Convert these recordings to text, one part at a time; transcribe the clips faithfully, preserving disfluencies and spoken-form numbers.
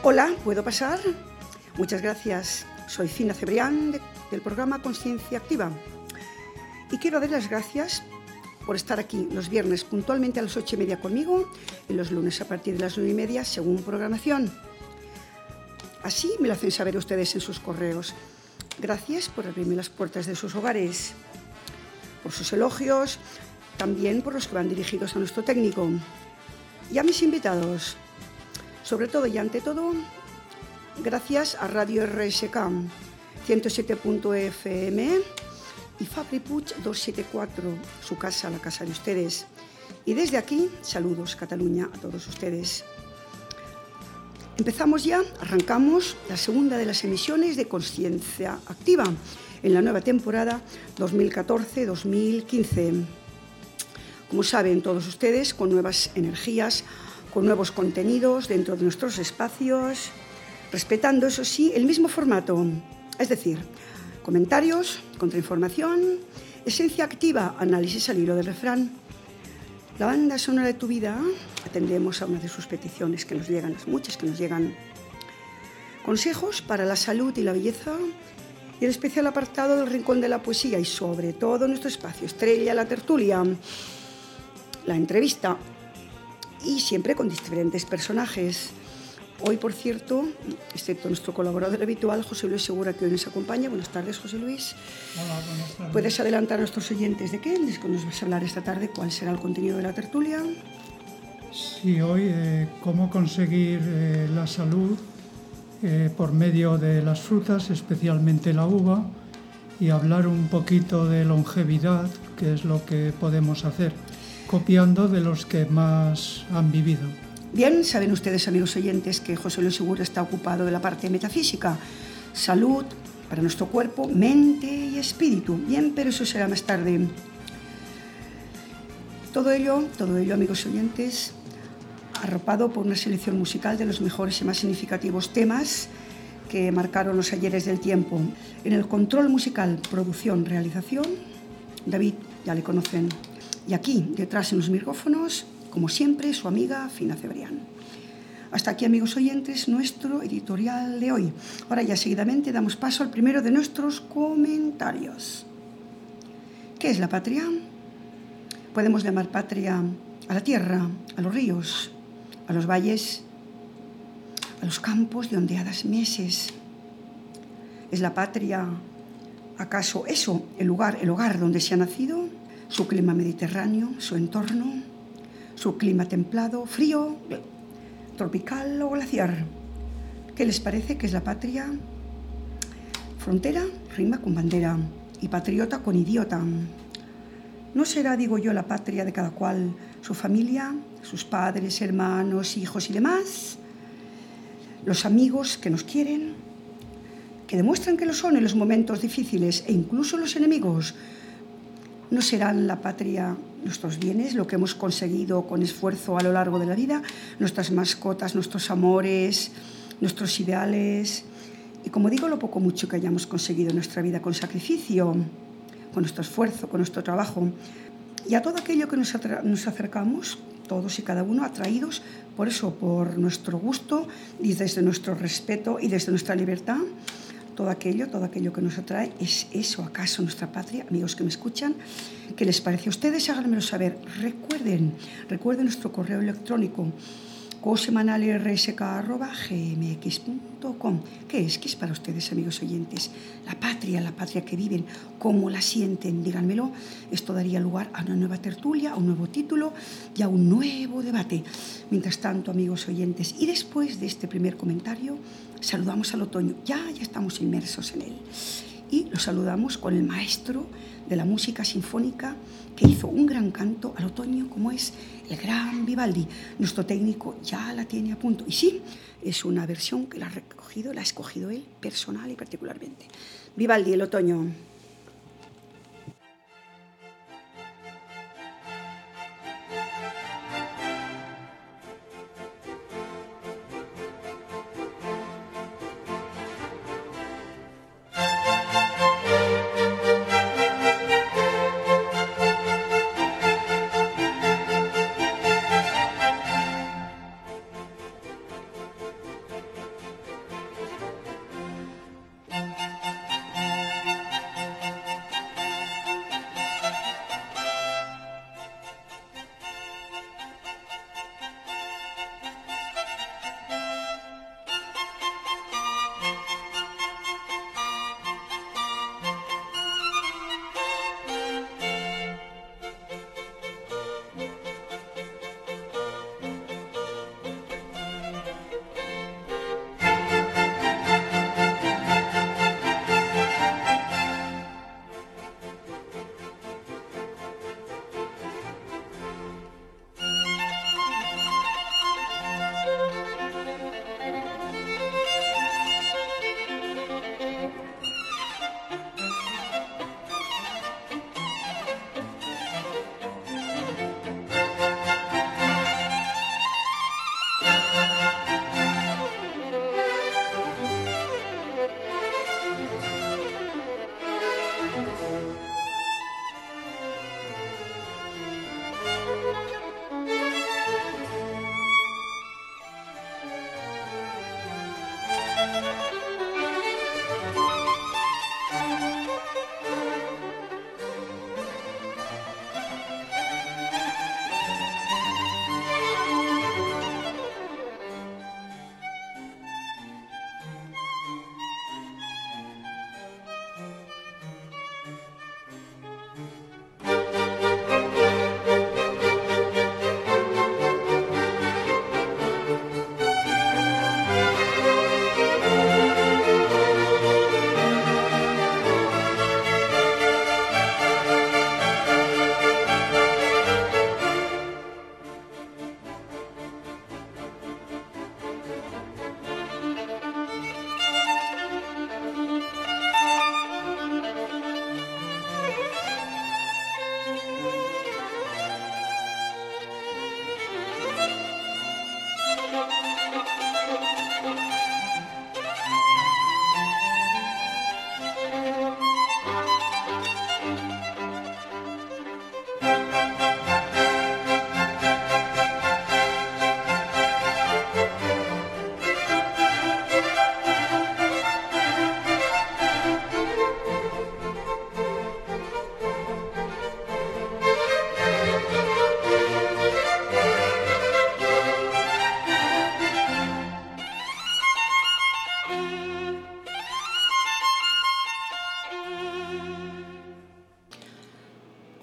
Hola, ¿puedo pasar? Muchas gracias. Soy Fina Cebrián de, del programa Consciencia Activa y quiero dar las gracias por estar aquí los viernes puntualmente a las ocho y media conmigo y los lunes a partir de las nueve y media según programación. Así me lo hacen saber ustedes en sus correos. Gracias por abrirme las puertas de sus hogares, por sus elogios, también por los que van dirigidos a nuestro técnico y a mis invitados. Sobre todo y ante todo, gracias a Radio R S K ciento siete punto F M y Fabri Puig doscientos setenta y cuatro, su casa, la casa de ustedes. Y desde aquí, saludos Cataluña a todos ustedes. Empezamos ya, arrancamos la segunda de las emisiones de Consciencia Activa en la nueva temporada dos mil catorce dos mil quince. Como saben todos ustedes, con nuevas energías, con nuevos contenidos dentro de nuestros espacios, respetando, eso sí, el mismo formato, es decir, comentarios, contrainformación, esencia activa, análisis al hilo del refrán. La banda sonora de tu vida, atendemos a una de sus peticiones que nos llegan, las muchas que nos llegan. Consejos para la salud y la belleza y el especial apartado del Rincón de la Poesía y sobre todo nuestro espacio estrella, la tertulia, la entrevista y siempre con diferentes personajes. Hoy, por cierto, excepto nuestro colaborador habitual, José Luis Segura, que hoy nos acompaña. Buenas tardes, José Luis. Hola, buenas tardes. ¿Puedes adelantar a nuestros oyentes de qué? ¿De qué nos vas a hablar esta tarde? ¿Cuál será el contenido de la tertulia? Sí, hoy eh, cómo conseguir eh, la salud eh, por medio de las frutas, especialmente la uva, y hablar un poquito de longevidad, que es lo que podemos hacer, copiando de los que más han vivido. Bien, saben ustedes, amigos oyentes, que José Luis Segura está ocupado de la parte metafísica, salud para nuestro cuerpo, mente y espíritu. Bien, pero eso será más tarde. Todo ello, todo ello, amigos oyentes, arropado por una selección musical de los mejores y más significativos temas que marcaron los ayeres del tiempo. En el control musical, producción, realización, David, ya le conocen. Y aquí, detrás en los micrófonos, como siempre, su amiga Fina Cebrián. Hasta aquí, amigos oyentes, nuestro editorial de hoy. Ahora ya seguidamente damos paso al primero de nuestros comentarios. ¿Qué es la patria? Podemos llamar patria a la tierra, a los ríos, a los valles, a los campos de ondeadas meses. ¿Es la patria acaso eso, el lugar, el hogar donde se ha nacido? Su clima mediterráneo, su entorno, su clima templado, frío, tropical o glaciar. ¿Qué les parece que es la patria? Frontera rima con bandera y patriota con idiota. ¿No será, digo yo, la patria de cada cual, su familia, sus padres, hermanos, hijos y demás? Los amigos que nos quieren, que demuestran que lo son en los momentos difíciles e incluso los enemigos. ¿No serán la patria nuestros bienes, lo que hemos conseguido con esfuerzo a lo largo de la vida, nuestras mascotas, nuestros amores, nuestros ideales? Y como digo, lo poco mucho que hayamos conseguido en nuestra vida con sacrificio, con nuestro esfuerzo, con nuestro trabajo, y a todo aquello que nos, atra- nos acercamos, todos y cada uno atraídos por eso, por nuestro gusto y desde nuestro respeto y desde nuestra libertad. Todo aquello, todo aquello que nos atrae, ¿es eso acaso nuestra patria? Amigos que me escuchan, ¿qué les parece a ustedes? Háganmelo saber. Recuerden, recuerden nuestro correo electrónico cosemanal r s k arroba g m x punto com. ¿Qué es? ¿Qué es para ustedes, amigos oyentes? La patria, la patria que viven, ¿cómo la sienten? Díganmelo. Esto daría lugar a una nueva tertulia, a un nuevo título y a un nuevo debate. Mientras tanto, amigos oyentes, y después de este primer comentario, saludamos al otoño. Ya, ya estamos inmersos en él. Y lo saludamos con el maestro de la música sinfónica que hizo un gran canto al otoño, como es el gran Vivaldi. Nuestro técnico ya la tiene a punto. Y sí, es una versión que la ha recogido, la ha escogido él personal y particularmente. Vivaldi, el otoño.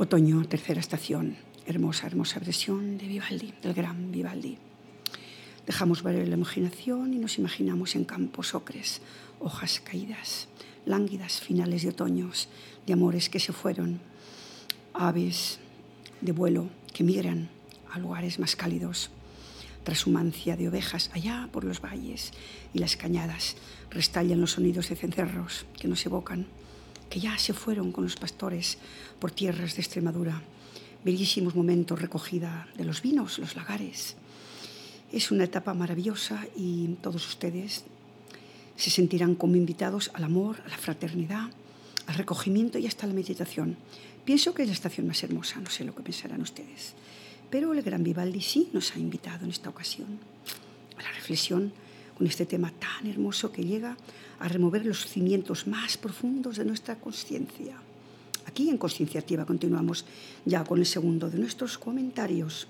Otoño, tercera estación. Hermosa, hermosa versión de Vivaldi, del gran Vivaldi. Dejamos ver la imaginación y nos imaginamos en campos ocres, hojas caídas, lánguidas finales de otoños, de amores que se fueron, aves de vuelo que migran a lugares más cálidos, trashumancia de ovejas allá por los valles y las cañadas restallan los sonidos de cencerros que nos evocan, que ya se fueron con los pastores por tierras de Extremadura. Bellísimos momentos, recogida de los vinos, los lagares. Es una etapa maravillosa y todos ustedes se sentirán como invitados al amor, a la fraternidad, al recogimiento y hasta la meditación. Pienso que es la estación más hermosa, no sé lo que pensarán ustedes, pero el gran Vivaldi sí nos ha invitado en esta ocasión a la reflexión con este tema tan hermoso que llega a remover los cimientos más profundos de nuestra conciencia. Aquí en Consciencia Activa continuamos ya con el segundo de nuestros comentarios.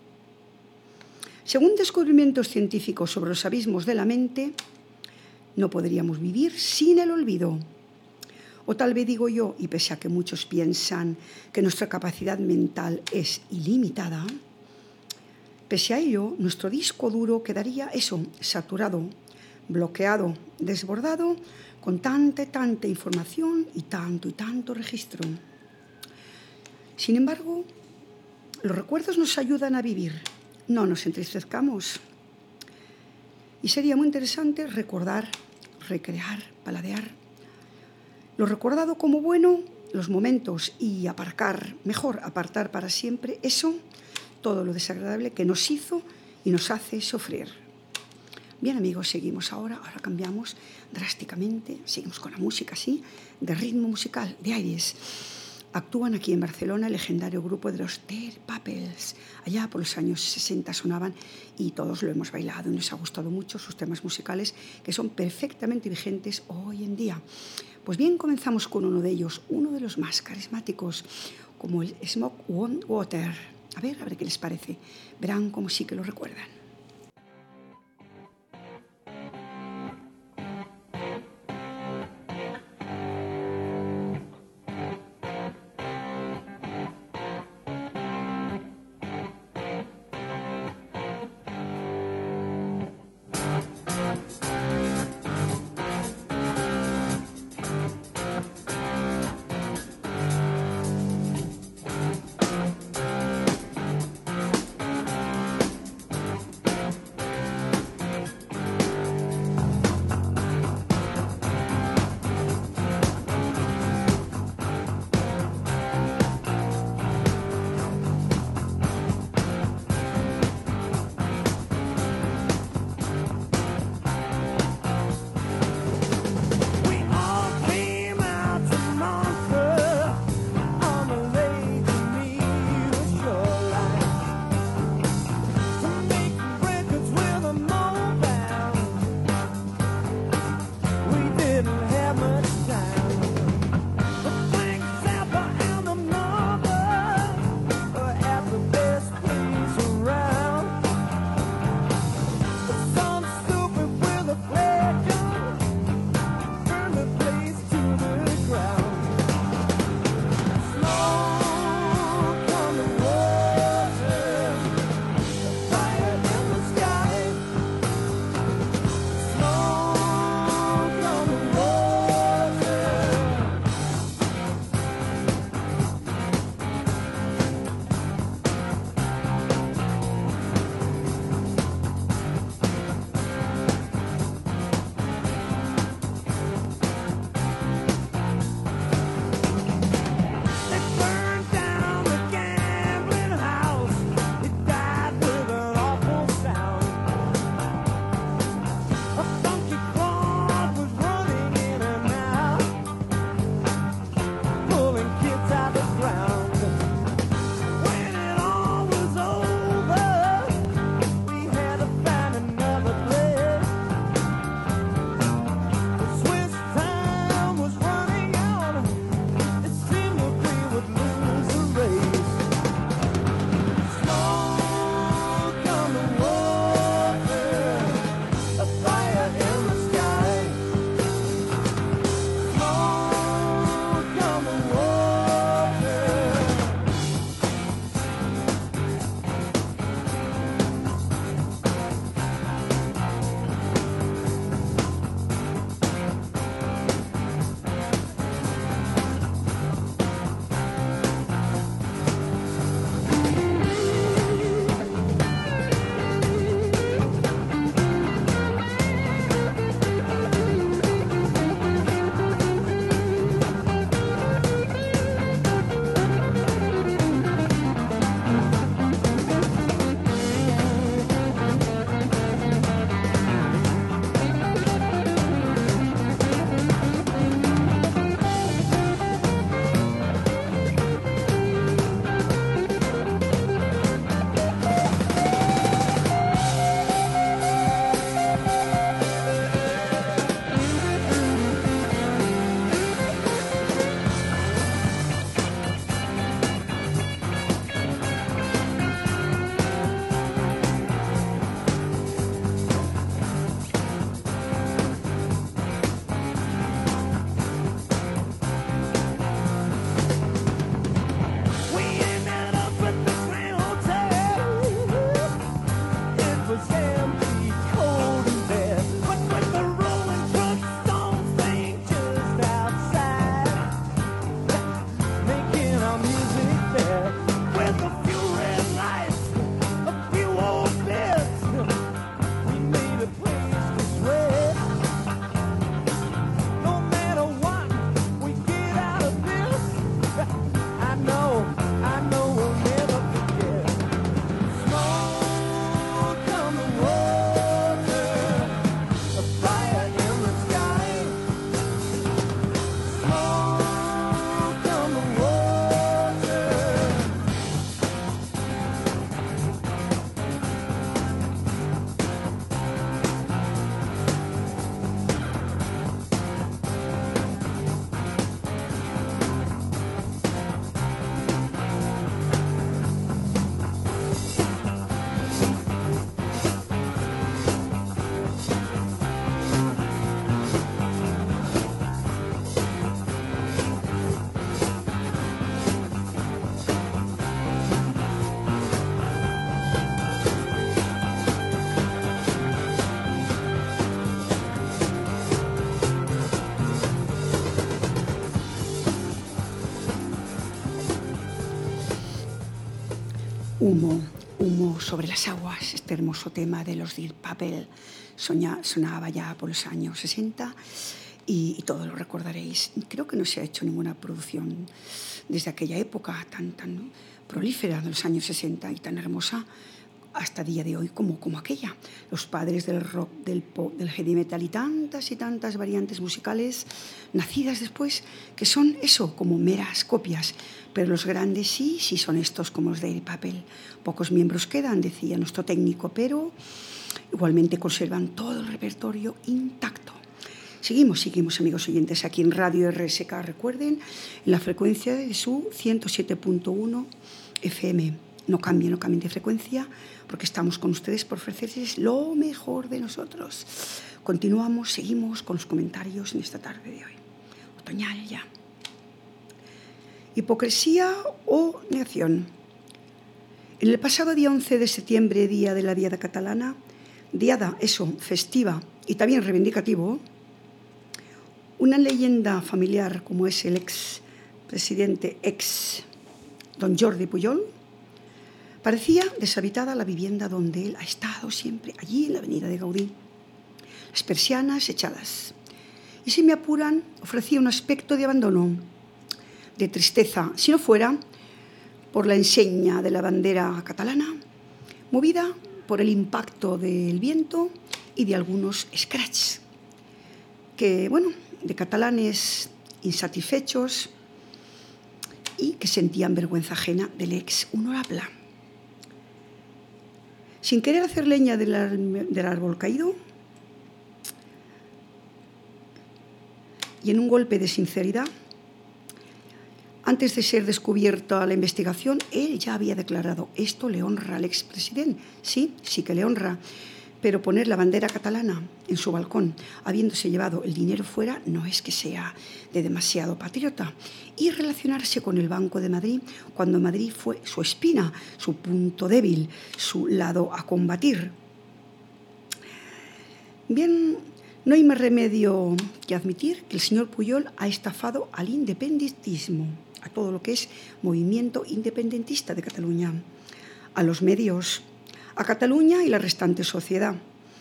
Según descubrimientos científicos sobre los abismos de la mente, no podríamos vivir sin el olvido. O tal vez digo yo, y pese a que muchos piensan que nuestra capacidad mental es ilimitada, pese a ello, nuestro disco duro quedaría eso, saturado, bloqueado, desbordado, con tanta y tanta información y tanto y tanto registro. Sin embargo, los recuerdos nos ayudan a vivir, no nos entristezcamos. Y sería muy interesante recordar, recrear, paladear lo recordado como bueno, los momentos, y aparcar, mejor apartar para siempre eso, todo lo desagradable que nos hizo y nos hace sufrir. Bien, amigos, seguimos ahora, ahora cambiamos drásticamente, seguimos con la música, ¿sí? De ritmo musical, de aires. Actúan aquí en Barcelona el legendario grupo de los Ter Papels. Allá por los años sesenta sonaban y todos lo hemos bailado y nos ha gustado mucho sus temas musicales que son perfectamente vigentes hoy en día. Pues bien, comenzamos con uno de ellos, uno de los más carismáticos, como el Smoke on Water. A ver, a ver qué les parece. Verán cómo sí que lo recuerdan. Humo, humo sobre las aguas, este hermoso tema de los Deep Purple soña, sonaba ya por los años sesenta y, y todos lo recordaréis. Creo que no se ha hecho ninguna producción desde aquella época tan, tan prolífera de los años sesenta y tan hermosa hasta el día de hoy como, como aquella. Los padres del rock, del pop, del heavy metal y tantas y tantas variantes musicales nacidas después que son eso, como meras copias. Pero los grandes sí, sí son estos como los de Deep Purple. Pocos miembros quedan, decía nuestro técnico, pero igualmente conservan todo el repertorio intacto. Seguimos, seguimos, amigos oyentes, aquí en Radio R S K, recuerden, en la frecuencia de su ciento siete punto uno F M. No cambien, no cambien de frecuencia, porque estamos con ustedes por ofrecerles lo mejor de nosotros. Continuamos, seguimos con los comentarios en esta tarde de hoy. Otoñal ya. Hipocresía o negación. En el pasado día once de septiembre, día de la Diada Catalana, diada, eso, festiva y también reivindicativo, una leyenda familiar como es el ex presidente, ex don Jordi Pujol, parecía deshabitada la vivienda donde él ha estado siempre, allí en la avenida de Gaudí. Las persianas echadas. Y si me apuran, ofrecía un aspecto de abandono, de tristeza, si no fuera por la enseña de la bandera catalana, movida por el impacto del viento y de algunos scratches, que, bueno, de catalanes insatisfechos y que sentían vergüenza ajena del ex honorable. Sin querer hacer leña del, ar- del árbol caído, y en un golpe de sinceridad, antes de ser descubierta la investigación, él ya había declarado: esto le honra al expresidente. Sí, sí que le honra, pero poner la bandera catalana en su balcón, habiéndose llevado el dinero fuera, no es que sea de demasiado patriota. Y relacionarse con el Banco de Madrid, cuando Madrid fue su espina, su punto débil, su lado a combatir. Bien, no hay más remedio que admitir que el señor Pujol ha estafado al independentismo, a todo lo que es movimiento independentista de Cataluña, a los medios, a Cataluña y la restante sociedad,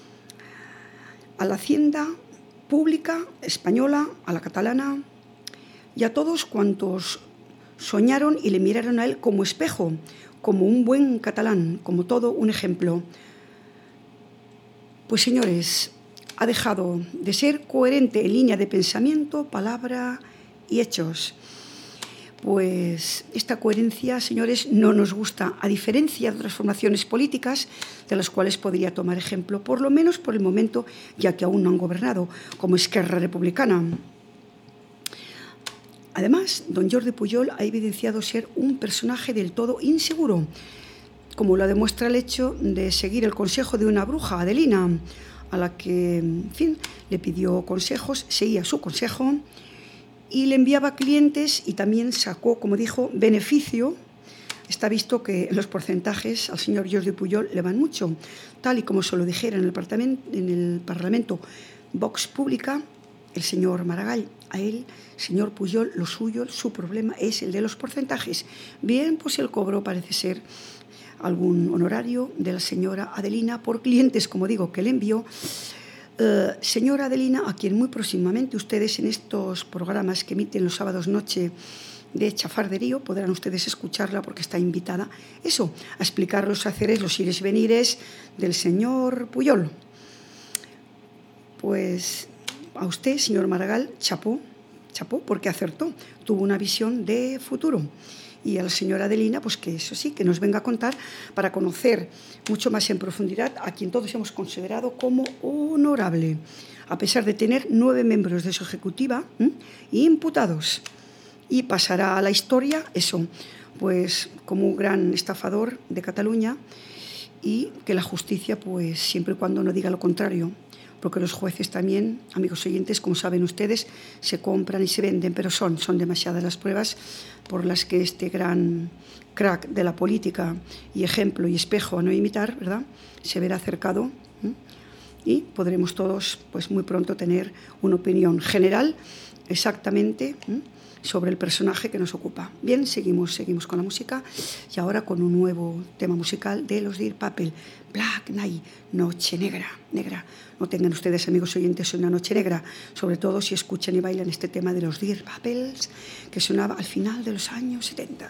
a la hacienda pública española, a la catalana y a todos cuantos soñaron y le miraron a él como espejo, como un buen catalán, como todo un ejemplo. Pues señores, ha dejado de ser coherente en línea de pensamiento, palabra y hechos. Pues esta coherencia, señores, no nos gusta, a diferencia de otras formaciones políticas de las cuales podría tomar ejemplo, por lo menos por el momento, ya que aún no han gobernado, como Esquerra Republicana. Además, don Jordi Pujol ha evidenciado ser un personaje del todo inseguro, como lo demuestra el hecho de seguir el consejo de una bruja, Adelina, a la que, en fin, le pidió consejos, seguía su consejo y le enviaba clientes y también sacó, como dijo, beneficio. Está visto que los porcentajes al señor Jordi Pujol le van mucho, tal y como se lo dijera en el Parlamento, en el Parlamento Vox Pública, el señor Maragall. A él, señor Pujol, lo suyo, su problema es el de los porcentajes. Bien, pues el cobro parece ser algún honorario de la señora Adelina por clientes, como digo, que le envió. Uh, señora Adelina, a quien muy próximamente ustedes en estos programas que emiten los sábados noche de chafarderío podrán ustedes escucharla porque está invitada, eso, a explicar los haceres, los ires y venires del señor Pujol. Pues a usted, señor Maragall, chapó, chapó porque acertó, tuvo una visión de futuro. Y a la señora Adelina, pues que eso sí, que nos venga a contar para conocer mucho más en profundidad a quien todos hemos considerado como honorable, a pesar de tener nueve miembros de su ejecutiva ¿eh? imputados. Y pasará a la historia, eso, pues como un gran estafador de Cataluña y que la justicia, pues siempre y cuando no diga lo contrario, porque los jueces también, amigos oyentes, como saben ustedes, se compran y se venden, pero son, son demasiadas las pruebas por las que este gran crack de la política y ejemplo y espejo a no imitar, ¿verdad?, se verá acercado ¿eh? Y podremos todos, pues muy pronto, tener una opinión general exactamente ¿eh? sobre el personaje que nos ocupa. Bien, seguimos, seguimos con la música y ahora con un nuevo tema musical de los Deep Purple, Black Night, Noche Negra, negra. No tengan ustedes, amigos oyentes, una noche negra, sobre todo si escuchan y bailan este tema de los Deep Purple que sonaba al final de los años setenta.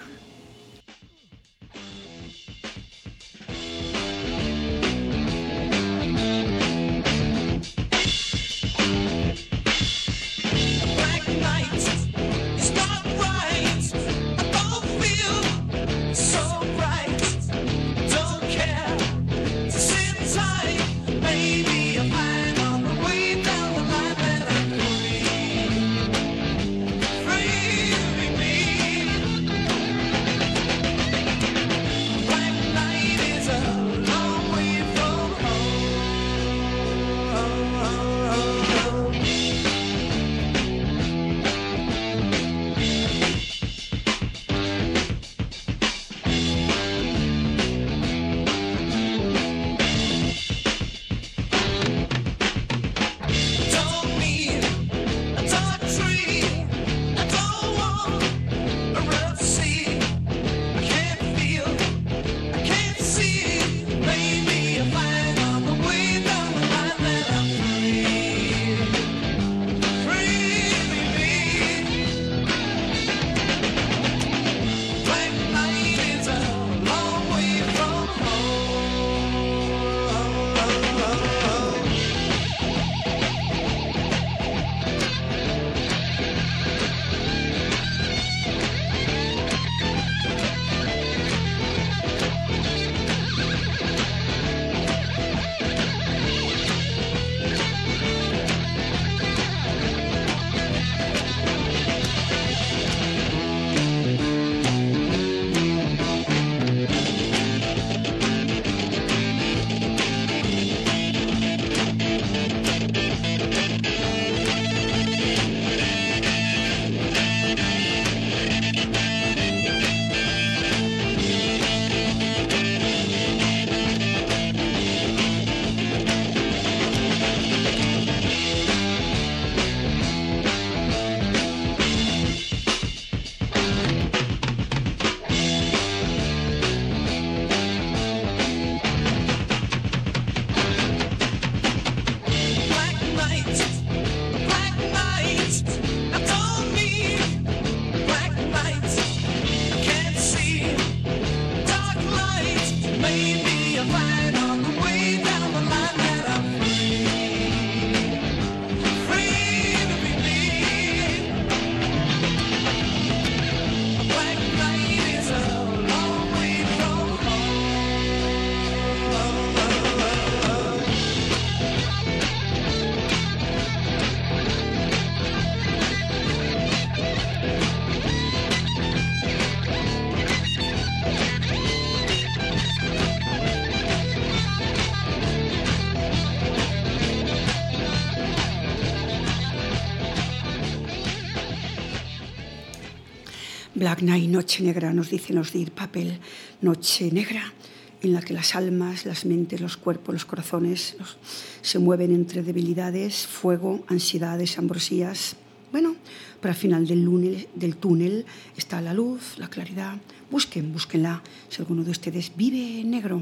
Black Night, noche negra, nos dicen los Deep Purple, noche negra en la que las almas, las mentes, los cuerpos, los corazones los, se mueven entre debilidades, fuego, ansiedades, ambrosías. Bueno, pero al final del, lunes, del túnel está la luz, la claridad. Busquen, búsquenla, si alguno de ustedes vive en negro.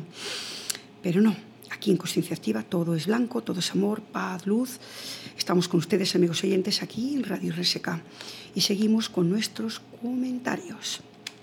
Pero no, aquí en Consciencia Activa todo es blanco, todo es amor, paz, luz. Estamos con ustedes, amigos oyentes, aquí en Radio R S K. Y seguimos con nuestros comentarios.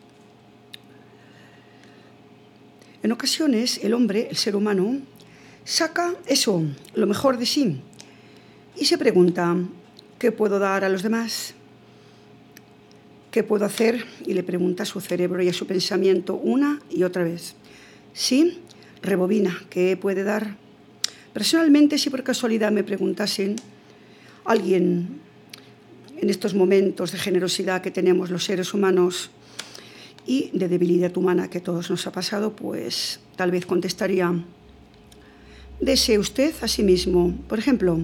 En ocasiones, el hombre, el ser humano, saca eso, lo mejor de sí, y se pregunta, ¿qué puedo dar a los demás? ¿Qué puedo hacer? Y le pregunta a su cerebro y a su pensamiento una y otra vez. Sí, rebobina, ¿qué puede dar? Personalmente, si por casualidad me preguntasen, alguien en estos momentos de generosidad que tenemos los seres humanos y de debilidad humana que a todos nos ha pasado, pues tal vez contestaría, desee usted a sí mismo, por ejemplo,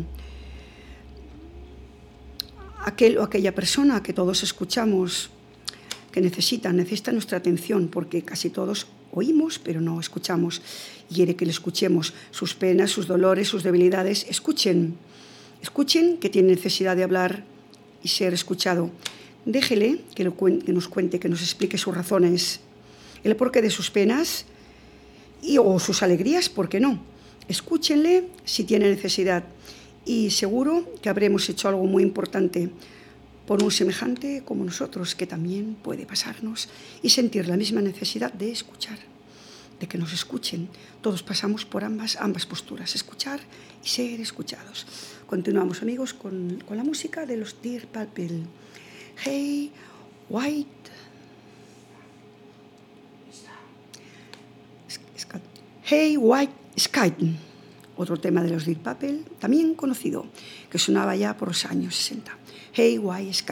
aquel o aquella persona que todos escuchamos, que necesita, necesita nuestra atención, porque casi todos oímos, pero no escuchamos. Y quiere que le escuchemos sus penas, sus dolores, sus debilidades. Escuchen, escuchen que tiene necesidad de hablar y ser escuchado. Déjele que, lo cuen- que nos cuente, que nos explique sus razones, el porqué de sus penas y, o sus alegrías, ¿por qué no? Escúchenle si tiene necesidad y seguro que habremos hecho algo muy importante por un semejante como nosotros, que también puede pasarnos y sentir la misma necesidad de escuchar, de que nos escuchen. Todos pasamos por ambas, ambas posturas, escuchar y ser escuchados. Continuamos, amigos, con, con la música de los Deep Purple. Hey, White... Hey, White Sky, otro tema de los Deep Purple, también conocido, que sonaba ya por los años sesenta. Hey, White Sky.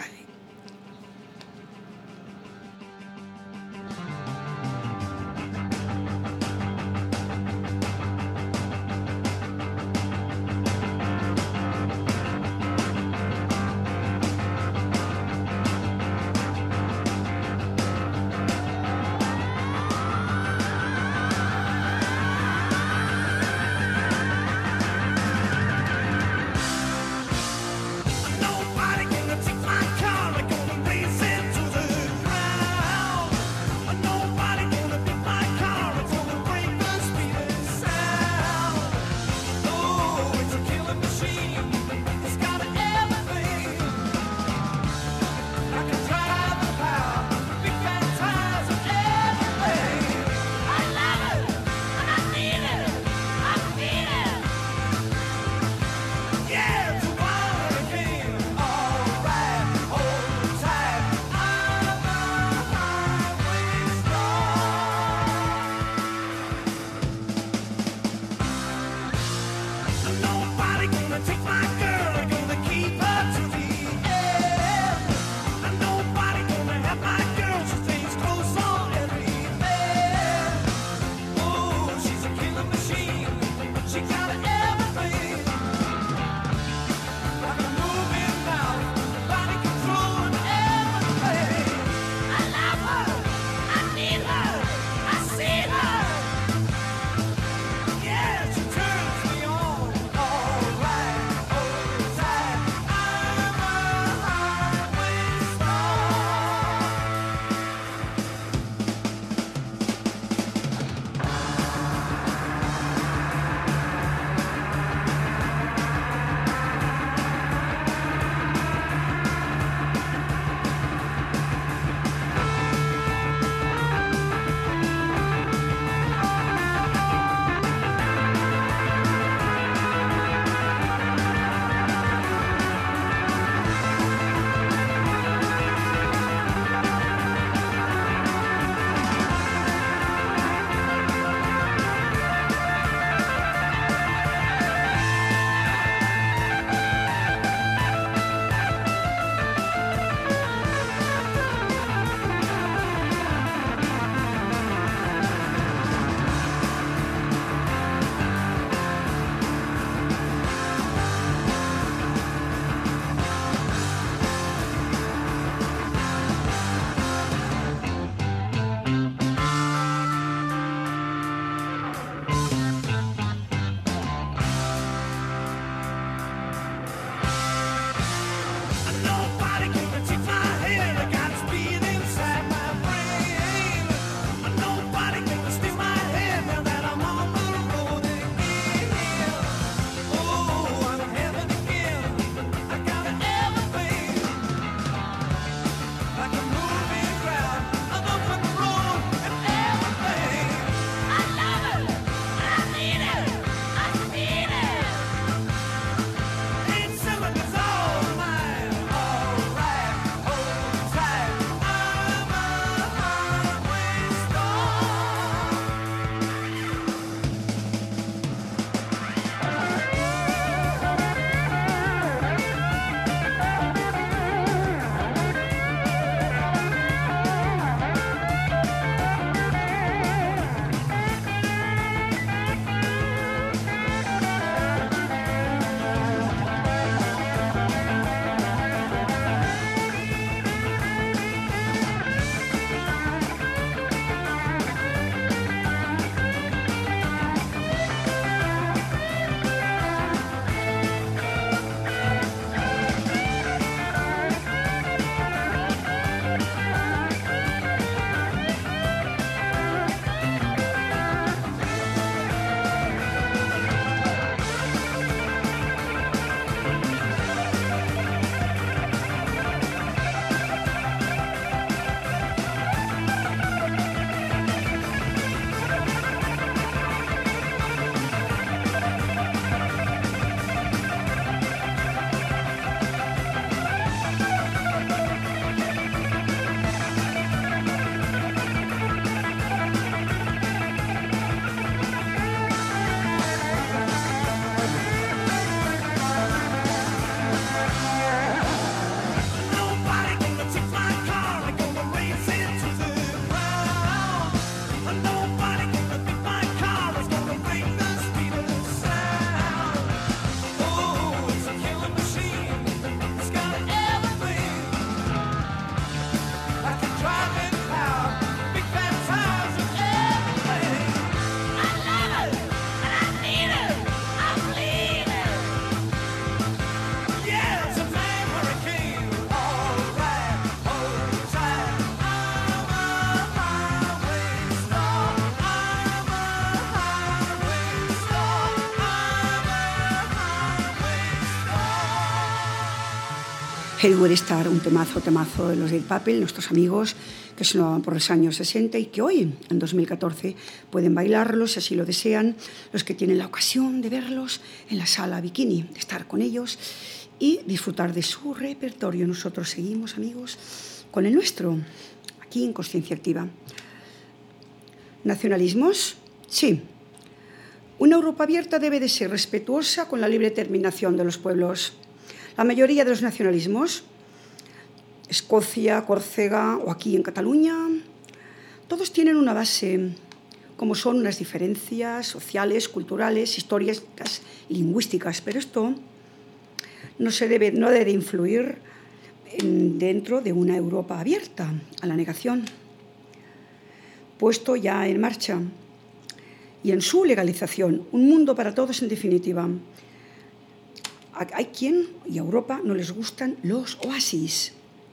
Everywhere Star, un temazo, temazo de los Deep Purple, nuestros amigos que sonaban por los años sesenta y que hoy, en dos mil catorce, pueden bailarlos si así lo desean, los que tienen la ocasión de verlos en la sala Bikini, de estar con ellos y disfrutar de su repertorio. Nosotros seguimos, amigos, con el nuestro, aquí en Consciencia Activa. ¿Nacionalismos? Sí. Una Europa abierta debe de ser respetuosa con la libre determinación de los pueblos. La mayoría de los nacionalismos, Escocia, Córcega o aquí en Cataluña, todos tienen una base, como son unas diferencias sociales, culturales, históricas, lingüísticas, pero esto no, se debe, no debe influir en, dentro de una Europa abierta a la negación, puesto ya en marcha, y en su legalización, un mundo para todos en definitiva. Hay quien, y a Europa, no les gustan los oasis.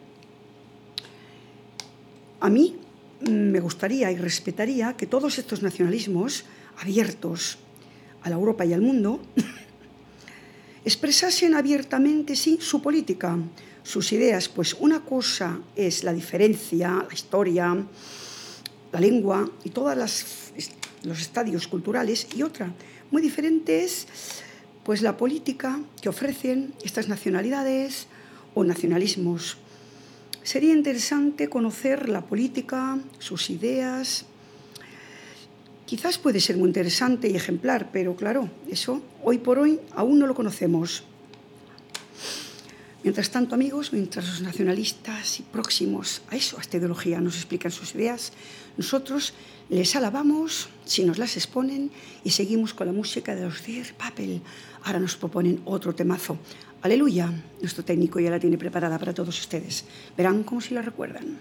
A mí me gustaría y respetaría que todos estos nacionalismos abiertos a la Europa y al mundo expresasen abiertamente, sí, su política, sus ideas, pues una cosa es la diferencia, la historia, la lengua y todos los estadios culturales, y otra muy diferente es pues la política que ofrecen estas nacionalidades o nacionalismos. Sería interesante conocer la política, sus ideas. Quizás puede ser muy interesante y ejemplar, pero claro, eso hoy por hoy aún no lo conocemos. Mientras tanto, amigos, mientras los nacionalistas y próximos a eso, a esta ideología, nos explican sus ideas, nosotros les alabamos si nos las exponen y seguimos con la música de los Deep Purple. Ahora nos proponen otro temazo. Aleluya, nuestro técnico ya la tiene preparada para todos ustedes. Verán como si la recuerdan.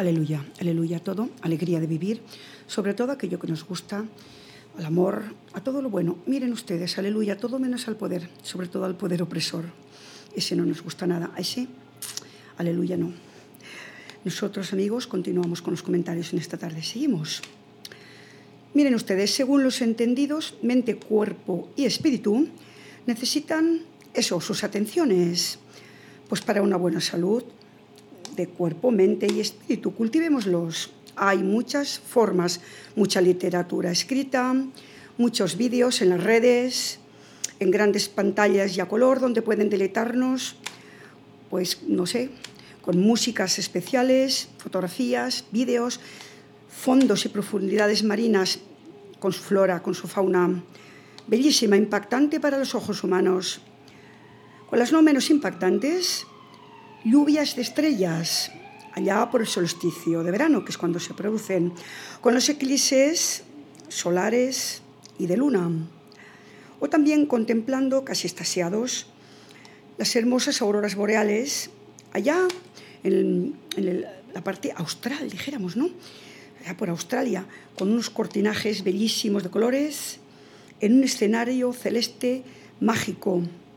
aleluya, aleluya a todo, alegría de vivir, sobre todo aquello que nos gusta, al amor, a todo lo bueno. Miren ustedes, aleluya, todo menos al poder, sobre todo al poder opresor. Ese no nos gusta nada, a ese, aleluya, no. Nosotros, amigos, continuamos con los comentarios en esta tarde. Seguimos. Miren ustedes, según los entendidos, mente, cuerpo y espíritu necesitan eso, sus atenciones, pues para una buena salud de cuerpo, mente y espíritu. Cultivémoslos. Hay muchas formas, mucha literatura escrita, muchos vídeos en las redes, en grandes pantallas y a color, donde pueden deleitarnos, pues, no sé, con músicas especiales, fotografías, vídeos, fondos y profundidades marinas con su flora, con su fauna, bellísima, impactante para los ojos humanos. Con las no menos impactantes, lluvias de estrellas, allá por el solsticio de verano, que es cuando se producen, con los eclipses solares y de luna. O también contemplando, casi extasiados, las hermosas auroras boreales, allá en, en el, la parte austral, dijéramos, ¿no? Allá por Australia, con unos cortinajes bellísimos de colores, en un escenario celeste mágico,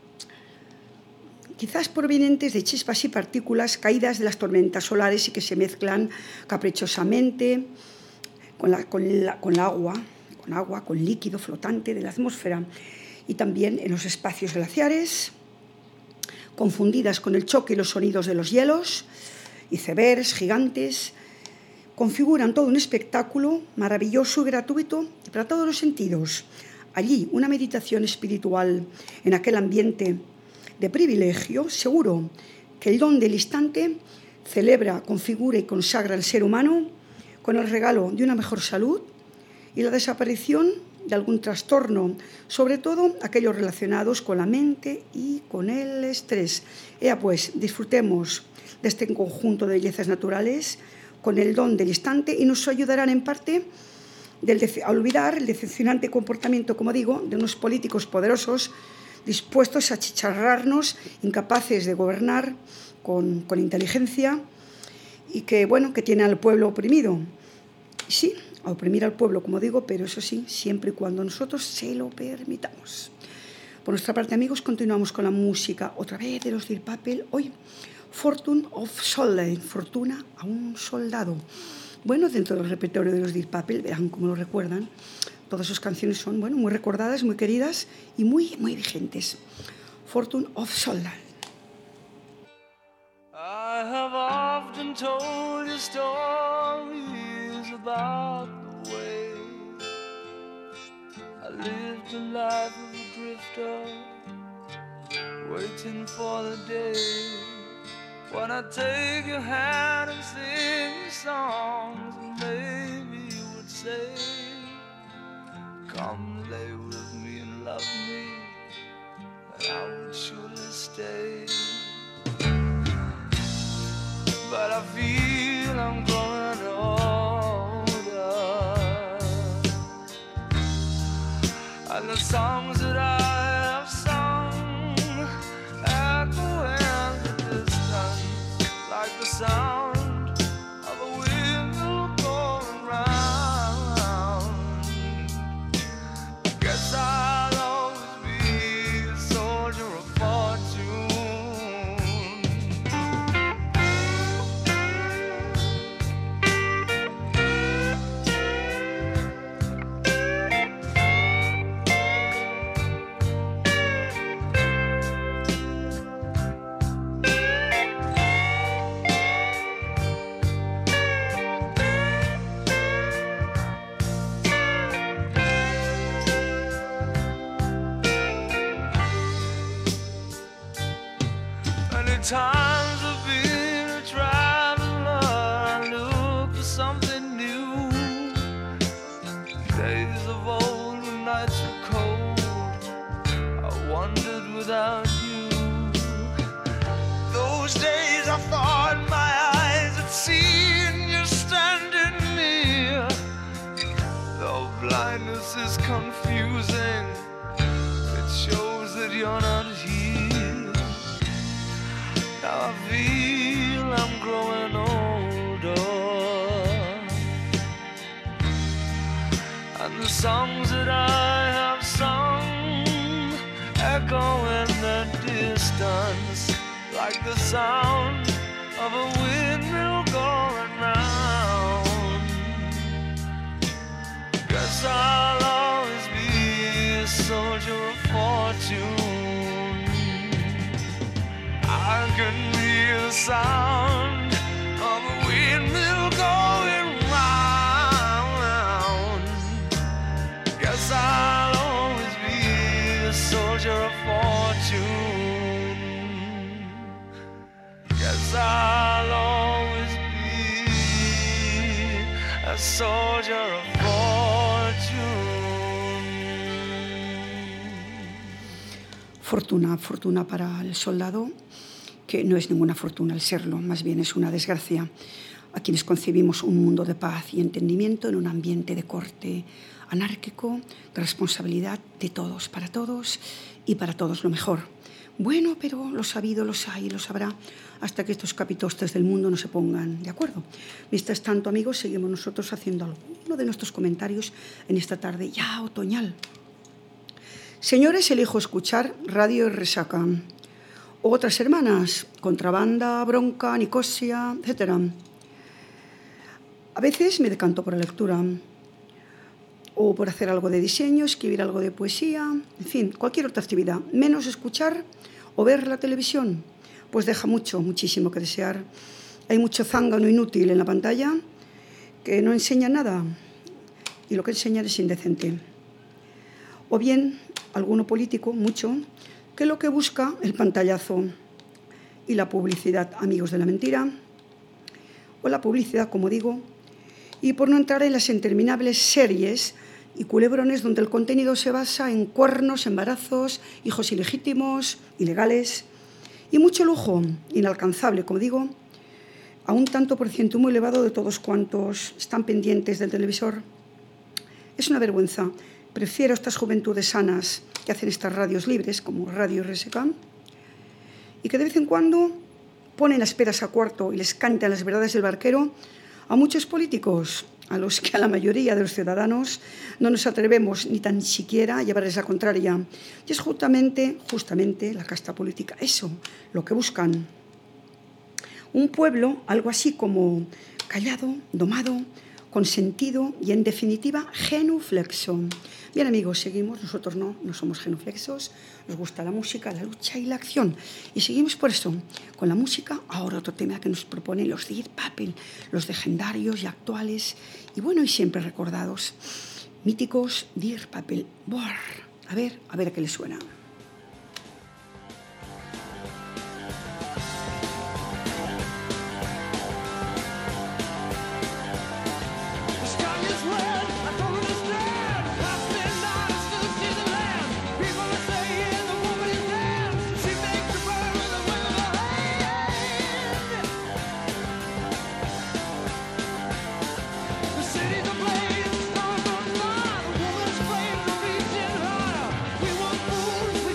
quizás provenientes de chispas y partículas caídas de las tormentas solares y que se mezclan caprichosamente con, la, con, la, con el agua, con agua, con líquido flotante de la atmósfera, y también en los espacios glaciares, confundidas con el choque y los sonidos de los hielos, icebergs gigantes, configuran todo un espectáculo maravilloso y gratuito para todos los sentidos. Allí, una meditación espiritual en aquel ambiente de privilegio, seguro que el don del instante celebra, configura y consagra al ser humano con el regalo de una mejor salud y la desaparición de algún trastorno, sobre todo aquellos relacionados con la mente y con el estrés. Ea pues, disfrutemos de este conjunto de bellezas naturales con el don del instante y nos ayudarán en parte del a olvidar el decepcionante comportamiento, como digo, de unos políticos poderosos dispuestos a achicharrarnos, incapaces de gobernar con, con inteligencia y que, bueno, que tienen al pueblo oprimido. Sí, a oprimir al pueblo, como digo, pero eso sí, siempre y cuando nosotros se lo permitamos. Por nuestra parte, amigos, continuamos con la música, otra vez de los Deep Purple. Hoy, Fortune of Soldier, Fortuna a un soldado. Bueno, dentro del repertorio de los Deep Purple, verán cómo lo recuerdan. Todas sus canciones son, bueno, muy recordadas, muy queridas y muy, muy vigentes. Fortune of Soldier. I have often told you stories about the way I lived a life of a drifter, waiting for the day when I take your hand and sing you songs, and maybe you would say, come lay with me and love me, and I would surely stay. But I feel I'm growing older, and the songs that I have sung echo in the distance like the sound of a wheel going round. I guess I'll always be a soldier of fortune. Times I've been a traveler, I look for something new. Days of old when nights were cold, I wandered without you. Those days I thought my eyes had seen you standing near. Though blindness is confusing, it shows that you're not here. Now I feel I'm growing older, echo in the distance, like the sound of a windmill going round. Guess I'll always be a soldier of fortune. I can hear the sound of a windmill going round. Guess I'll always be a soldier of fortune. Guess I'll always be a soldier of fortune. Fortuna, fortuna para el soldado, que no es ninguna fortuna el serlo, más bien es una desgracia. A quienes concebimos un mundo de paz y entendimiento en un ambiente de corte anárquico, de responsabilidad de todos, para todos y para todos lo mejor. Bueno, pero lo sabido los hay y los habrá hasta que estos capitostes del mundo no se pongan de acuerdo. Mientras tanto, amigos, seguimos nosotros haciendo alguno de nuestros comentarios en esta tarde ya otoñal. Señores, elijo escuchar Radio Resaca. Otras hermanas, Contrabanda, Bronca, Nicosia, etcétera. A veces me decanto por la lectura o por hacer algo de diseño, escribir algo de poesía, en fin, cualquier otra actividad, menos escuchar o ver la televisión, pues deja mucho, muchísimo que desear. Hay mucho zángano inútil en la pantalla que no enseña nada y lo que enseña es indecente. O bien, alguno político, mucho, que lo que busca el pantallazo y la publicidad, amigos de la mentira, o la publicidad, como digo, y por no entrar en las interminables series y culebrones donde el contenido se basa en cuernos, embarazos, hijos ilegítimos, ilegales, y mucho lujo, inalcanzable, como digo, a un tanto por ciento muy elevado de todos cuantos están pendientes del televisor. Es una vergüenza. Prefiero estas juventudes sanas que hacen estas radios libres, como Radio R S K, y que de vez en cuando ponen las peras a cuarto y les cantan las verdades del barquero a muchos políticos, a los que a la mayoría de los ciudadanos no nos atrevemos ni tan siquiera a llevarles la contraria. Y es justamente, justamente la casta política, eso, lo que buscan. Un pueblo, algo así como callado, domado, consentido y, en definitiva, genuflexo. Bien, amigos, seguimos. Nosotros no, no somos genuflexos. Nos gusta la música, la lucha y la acción. Y seguimos por eso, con la música. Ahora otro tema que nos proponen los Deep Purple, los legendarios y actuales, y bueno, y siempre recordados, míticos Deep Purple. Boar. A ver, a ver a qué les suena. We want food.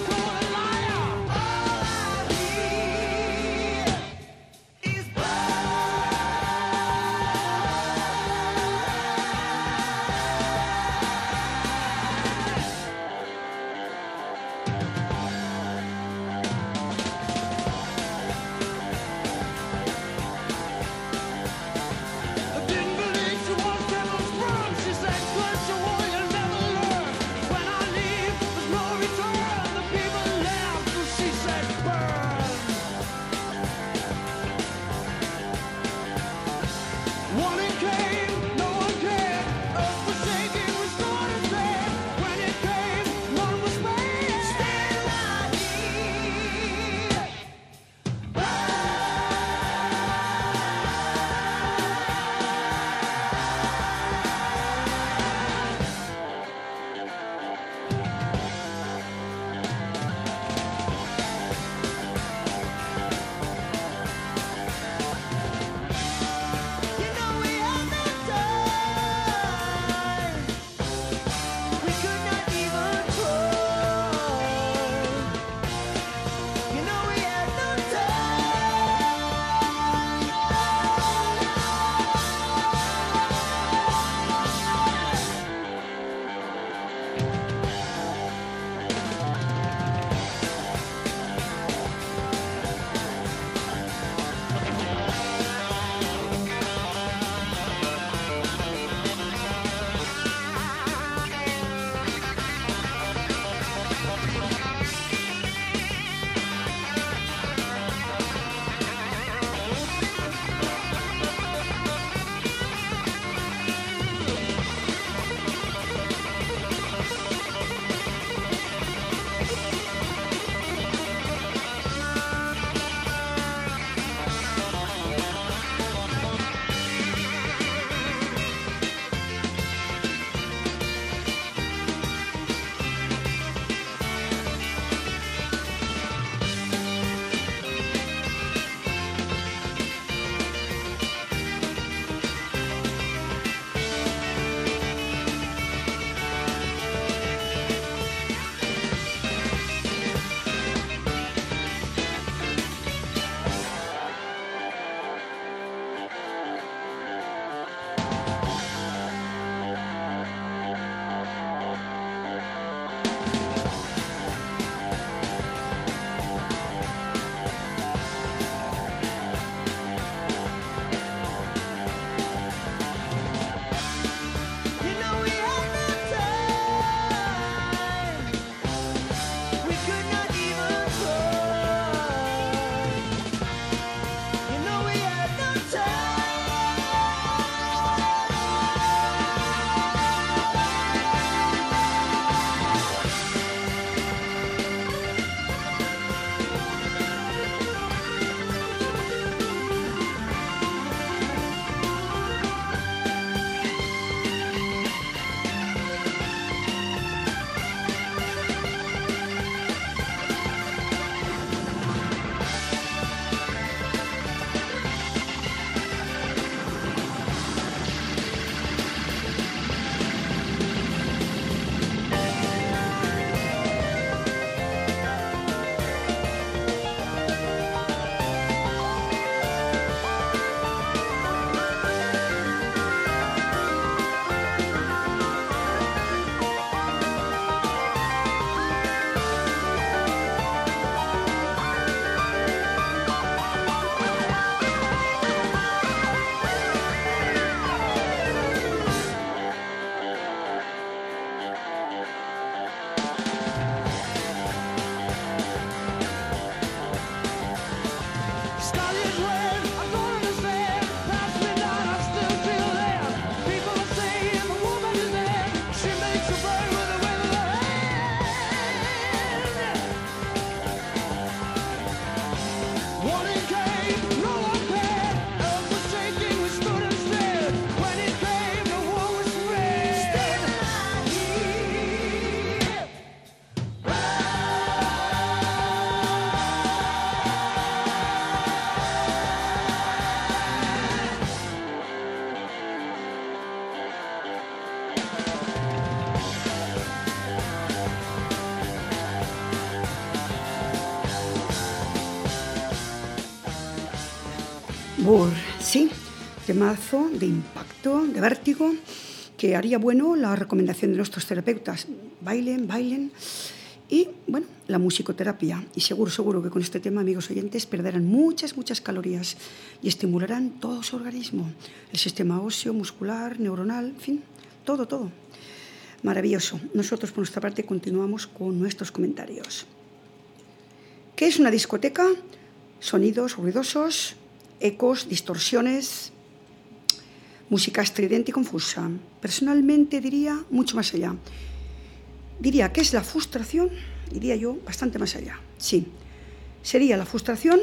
Burr, sí, temazo de impacto, de vértigo, que haría bueno la recomendación de nuestros terapeutas. Bailen, bailen. Y, bueno, la musicoterapia. Y seguro, seguro que con este tema, amigos oyentes, perderán muchas, muchas calorías y estimularán todo su organismo. El sistema óseo, muscular, neuronal, en fin, todo, todo. Maravilloso. Nosotros, por nuestra parte, continuamos con nuestros comentarios. ¿Qué es una discoteca? Sonidos ruidosos, ecos, distorsiones, música estridente y confusa. Personalmente diría mucho más allá. Diría que es la frustración, diría yo, bastante más allá. Sí, sería la frustración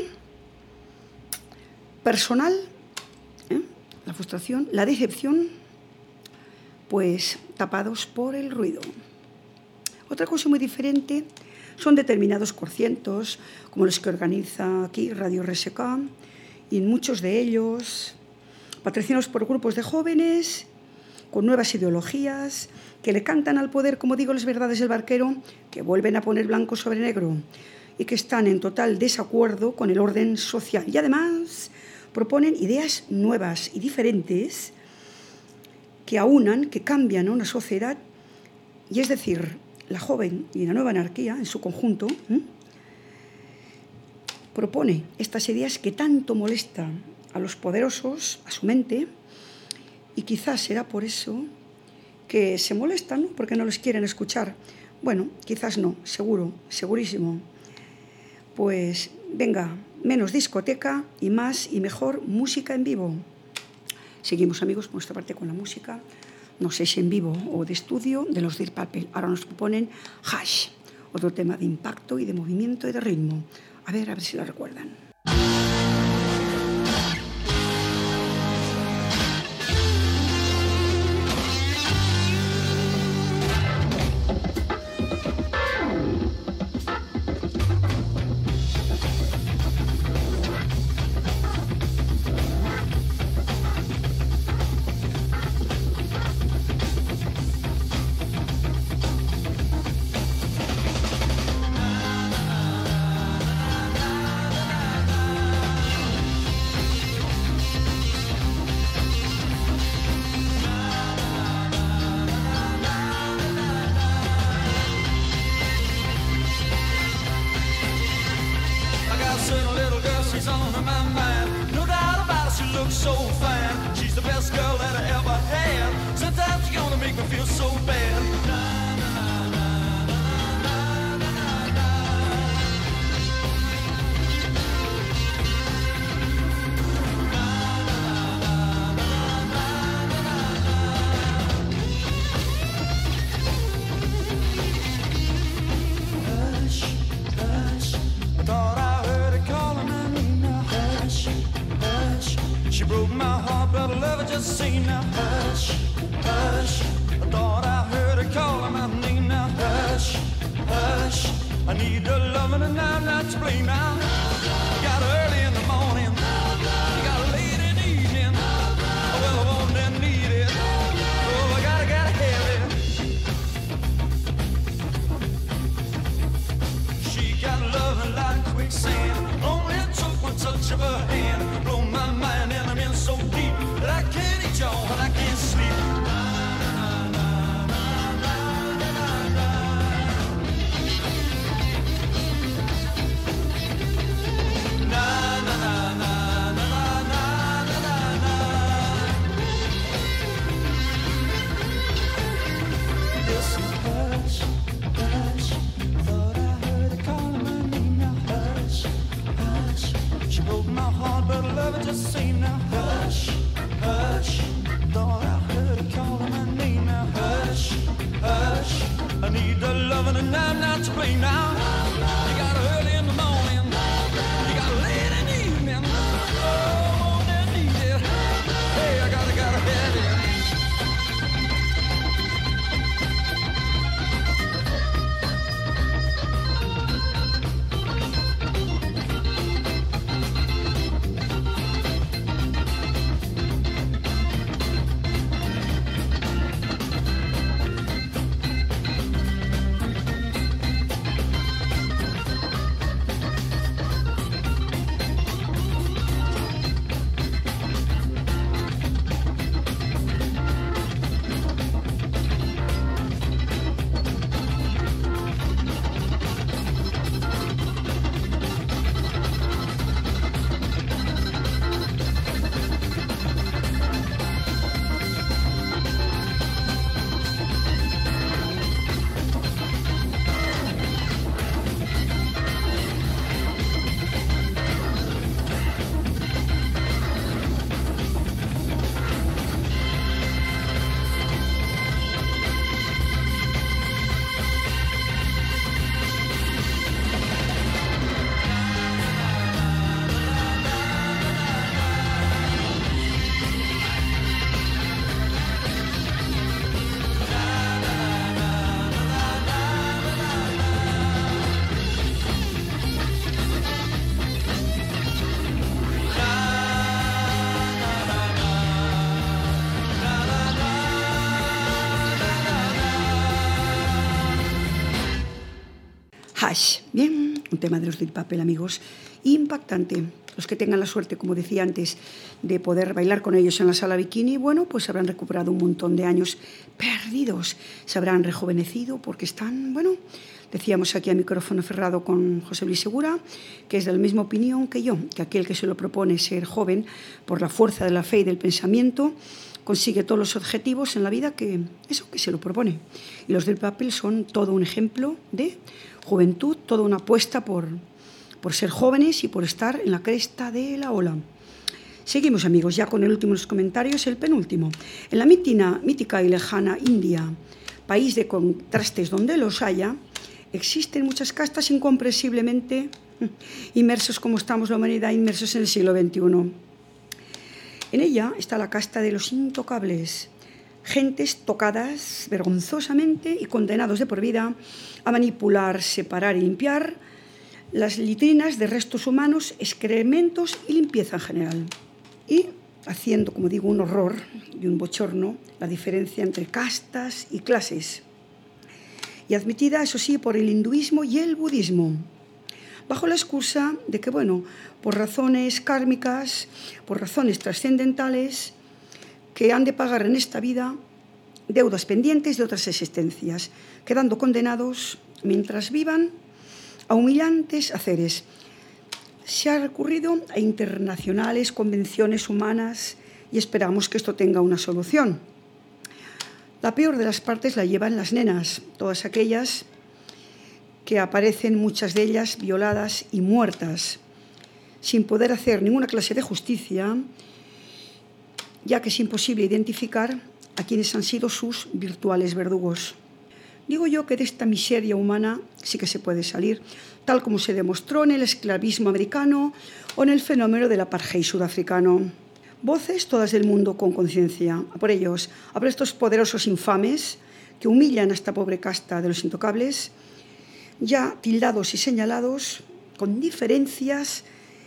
personal, ¿eh? la frustración, la decepción, pues tapados por el ruido. Otra cosa muy diferente son determinados conciertos, como los que organiza aquí Radio R S K, y en muchos de ellos patrocinados por grupos de jóvenes con nuevas ideologías, que le cantan al poder, como digo, las verdades del barquero, que vuelven a poner blanco sobre negro y que están en total desacuerdo con el orden social. Y además proponen ideas nuevas y diferentes que aunan, que cambian a una sociedad, y es decir, la joven y la nueva anarquía en su conjunto, ¿eh? propone estas ideas que tanto molestan a los poderosos, a su mente, y quizás será por eso que se molestan, ¿no? Porque no los quieren escuchar. Bueno, quizás no, seguro, segurísimo. Pues venga, menos discoteca y más y mejor música en vivo. Seguimos, amigos, por nuestra parte con la música, no sé si en vivo o de estudio, de los Deep Purple. Ahora nos proponen Hash, otro tema de impacto y de movimiento y de ritmo. A ver, a ver si lo recuerdan. Hash. Bien, un tema de los Deep Purple, amigos. Impactante. Los que tengan la suerte, como decía antes, de poder bailar con ellos en la sala bikini, bueno, pues habrán recuperado un montón de años perdidos. Se habrán rejuvenecido porque están, bueno, decíamos aquí a micrófono cerrado con José Luis Segura, que es de la misma opinión que yo, que aquel que se lo propone ser joven por la fuerza de la fe y del pensamiento, consigue todos los objetivos en la vida que eso, que se lo propone. Y los Deep Purple son todo un ejemplo de juventud, toda una apuesta por... por ser jóvenes y por estar en la cresta de la ola. Seguimos, amigos, ya con el último de los comentarios, el penúltimo. En la mítica, mítica y lejana India, país de contrastes donde los haya, existen muchas castas incomprensiblemente inmersos como estamos la humanidad, inmersos en el siglo veintiuno. En ella está la casta de los intocables, gentes tocadas vergonzosamente y condenados de por vida a manipular, separar y limpiar las litrinas de restos humanos, excrementos y limpieza en general. Y haciendo, como digo, un horror y un bochorno la diferencia entre castas y clases. Y admitida, eso sí, por el hinduismo y el budismo, bajo la excusa de que, bueno, por razones kármicas, por razones trascendentales, que han de pagar en esta vida deudas pendientes de otras existencias, quedando condenados mientras vivan a humillantes haceres. Se ha recurrido a internacionales convenciones humanas y esperamos que esto tenga una solución. La peor de las partes la llevan las nenas, todas aquellas que aparecen, muchas de ellas violadas y muertas, sin poder hacer ninguna clase de justicia, ya que es imposible identificar a quienes han sido sus virtuales verdugos. Digo yo que de esta miseria humana sí que se puede salir, tal como se demostró en el esclavismo americano o en el fenómeno del apartheid sudafricano. Voces todas del mundo con conciencia. A por ellos, a por estos poderosos infames que humillan a esta pobre casta de los intocables, ya tildados y señalados con diferencias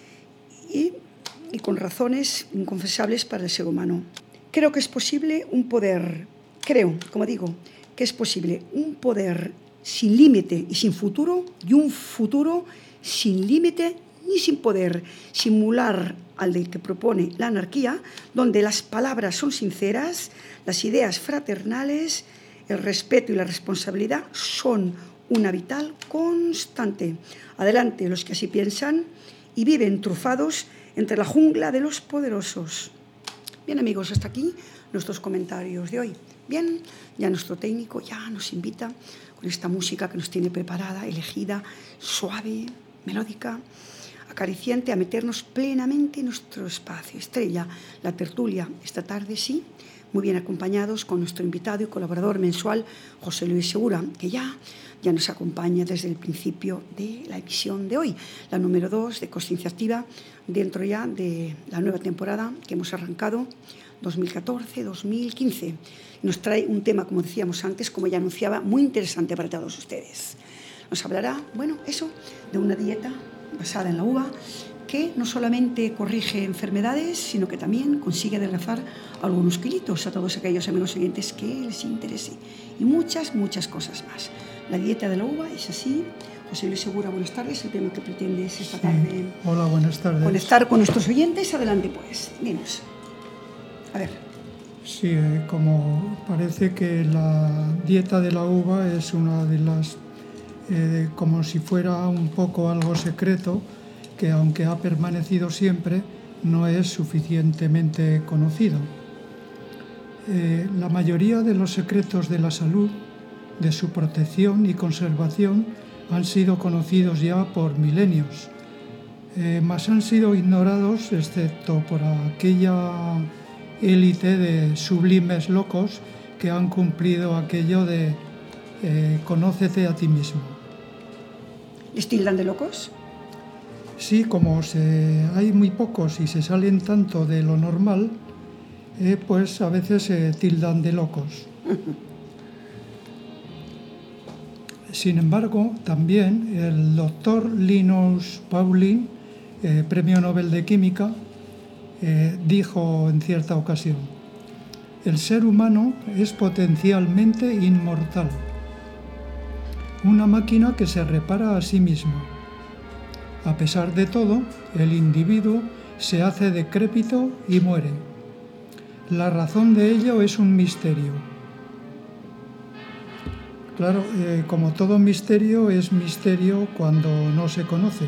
y, y con razones inconfesables para el ser humano. Creo que es posible un poder, creo, como digo, que es posible un poder sin límite y sin futuro y un futuro sin límite ni sin poder, simular al del que propone la anarquía, donde las palabras son sinceras, las ideas fraternales, el respeto y la responsabilidad son una vital constante. Adelante los que así piensan y viven trufados entre la jungla de los poderosos. Bien, amigos, hasta aquí nuestros comentarios de hoy. Bien, ya nuestro técnico ya nos invita con esta música que nos tiene preparada, elegida, suave, melódica, acariciante, a meternos plenamente en nuestro espacio. Estrella, la tertulia, esta tarde sí, muy bien acompañados con nuestro invitado y colaborador mensual, José Luis Segura, que ya, ya nos acompaña desde el principio de la emisión de hoy, la número dos de Consciencia Activa, dentro ya de la nueva temporada que hemos arrancado, dos mil catorce dos mil quince. Nos trae un tema, como decíamos antes, como ya anunciaba, muy interesante para todos ustedes. Nos hablará, bueno, eso, de una dieta basada en la uva, que no solamente corrige enfermedades, sino que también consigue adelgazar algunos kilitos a todos aquellos amigos oyentes que les interese. Y muchas, muchas cosas más. La dieta de la uva es así. José Luis Segura, buenas tardes. El tema que pretendes esta Sí. tarde... Hola, buenas tardes. Conectar con nuestros oyentes. Adelante, pues. Dinos. A ver. Sí, eh, como parece que la dieta de la uva es una de las... Eh, como si fuera un poco algo secreto, que aunque ha permanecido siempre, no es suficientemente conocido. Eh, la mayoría de los secretos de la salud, de su protección y conservación, han sido conocidos ya por milenios, eh, mas han sido ignorados excepto por aquella élite de sublimes locos que han cumplido aquello de eh, conócete a ti mismo. ¿Les tildan de locos? Sí, como se, hay muy pocos y se salen tanto de lo normal, eh, pues a veces se tildan de locos. Sin embargo, también el doctor Linus Pauling, eh, Premio Nobel de Química, eh, dijo en cierta ocasión: el ser humano es potencialmente inmortal. una máquina que se repara a sí misma. A pesar de todo, el individuo se hace decrépito y muere. La razón de ello es un misterio. Claro, eh, como todo misterio, es misterio cuando no se conoce.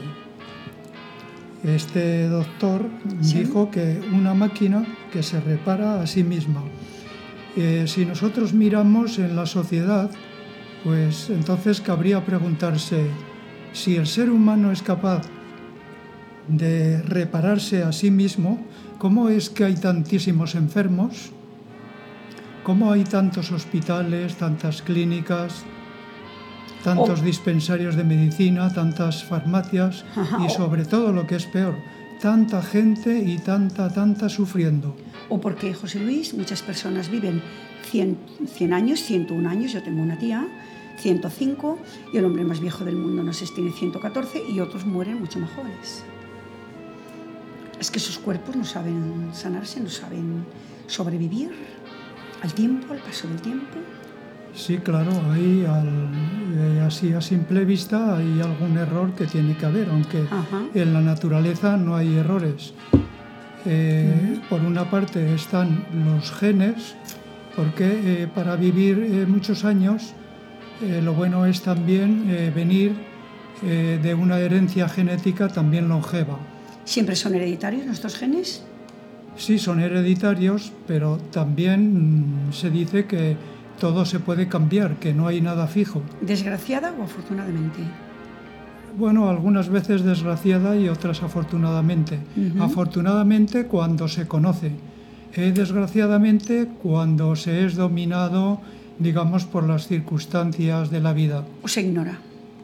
Este doctor ¿Sí? dijo que una máquina que se repara a sí misma. Eh, si nosotros miramos en la sociedad, pues entonces cabría preguntarse si el ser humano es capaz de repararse a sí mismo, ¿cómo es que hay tantísimos enfermos? ¿Cómo hay tantos hospitales, tantas clínicas, tantos oh. dispensarios de medicina, tantas farmacias y sobre todo lo que es peor, tanta gente y tanta, tanta sufriendo? O porque, José Luis, muchas personas viven cien, cien años, ciento uno años, yo tengo una tía, ciento cinco, y el hombre más viejo del mundo, no sé, tiene ciento catorce, y otros mueren mucho más jóvenes. Es que sus cuerpos no saben sanarse, no saben sobrevivir al tiempo, al paso del tiempo. Sí, claro, hay al, eh, así a simple vista hay algún error que tiene que haber, aunque Ajá. en la naturaleza no hay errores. Eh, uh-huh. Por una parte están los genes, porque eh, para vivir eh, muchos años eh, lo bueno es también eh, venir eh, de una herencia genética también longeva. ¿Siempre son hereditarios nuestros genes? Sí, son hereditarios, pero también mmm, se dice que todo se puede cambiar, que no hay nada fijo. ¿Desgraciada o afortunadamente? Bueno, algunas veces desgraciada y otras afortunadamente. Uh-huh. Afortunadamente cuando se conoce. Eh, desgraciadamente cuando se es dominado, digamos, por las circunstancias de la vida. O se ignora.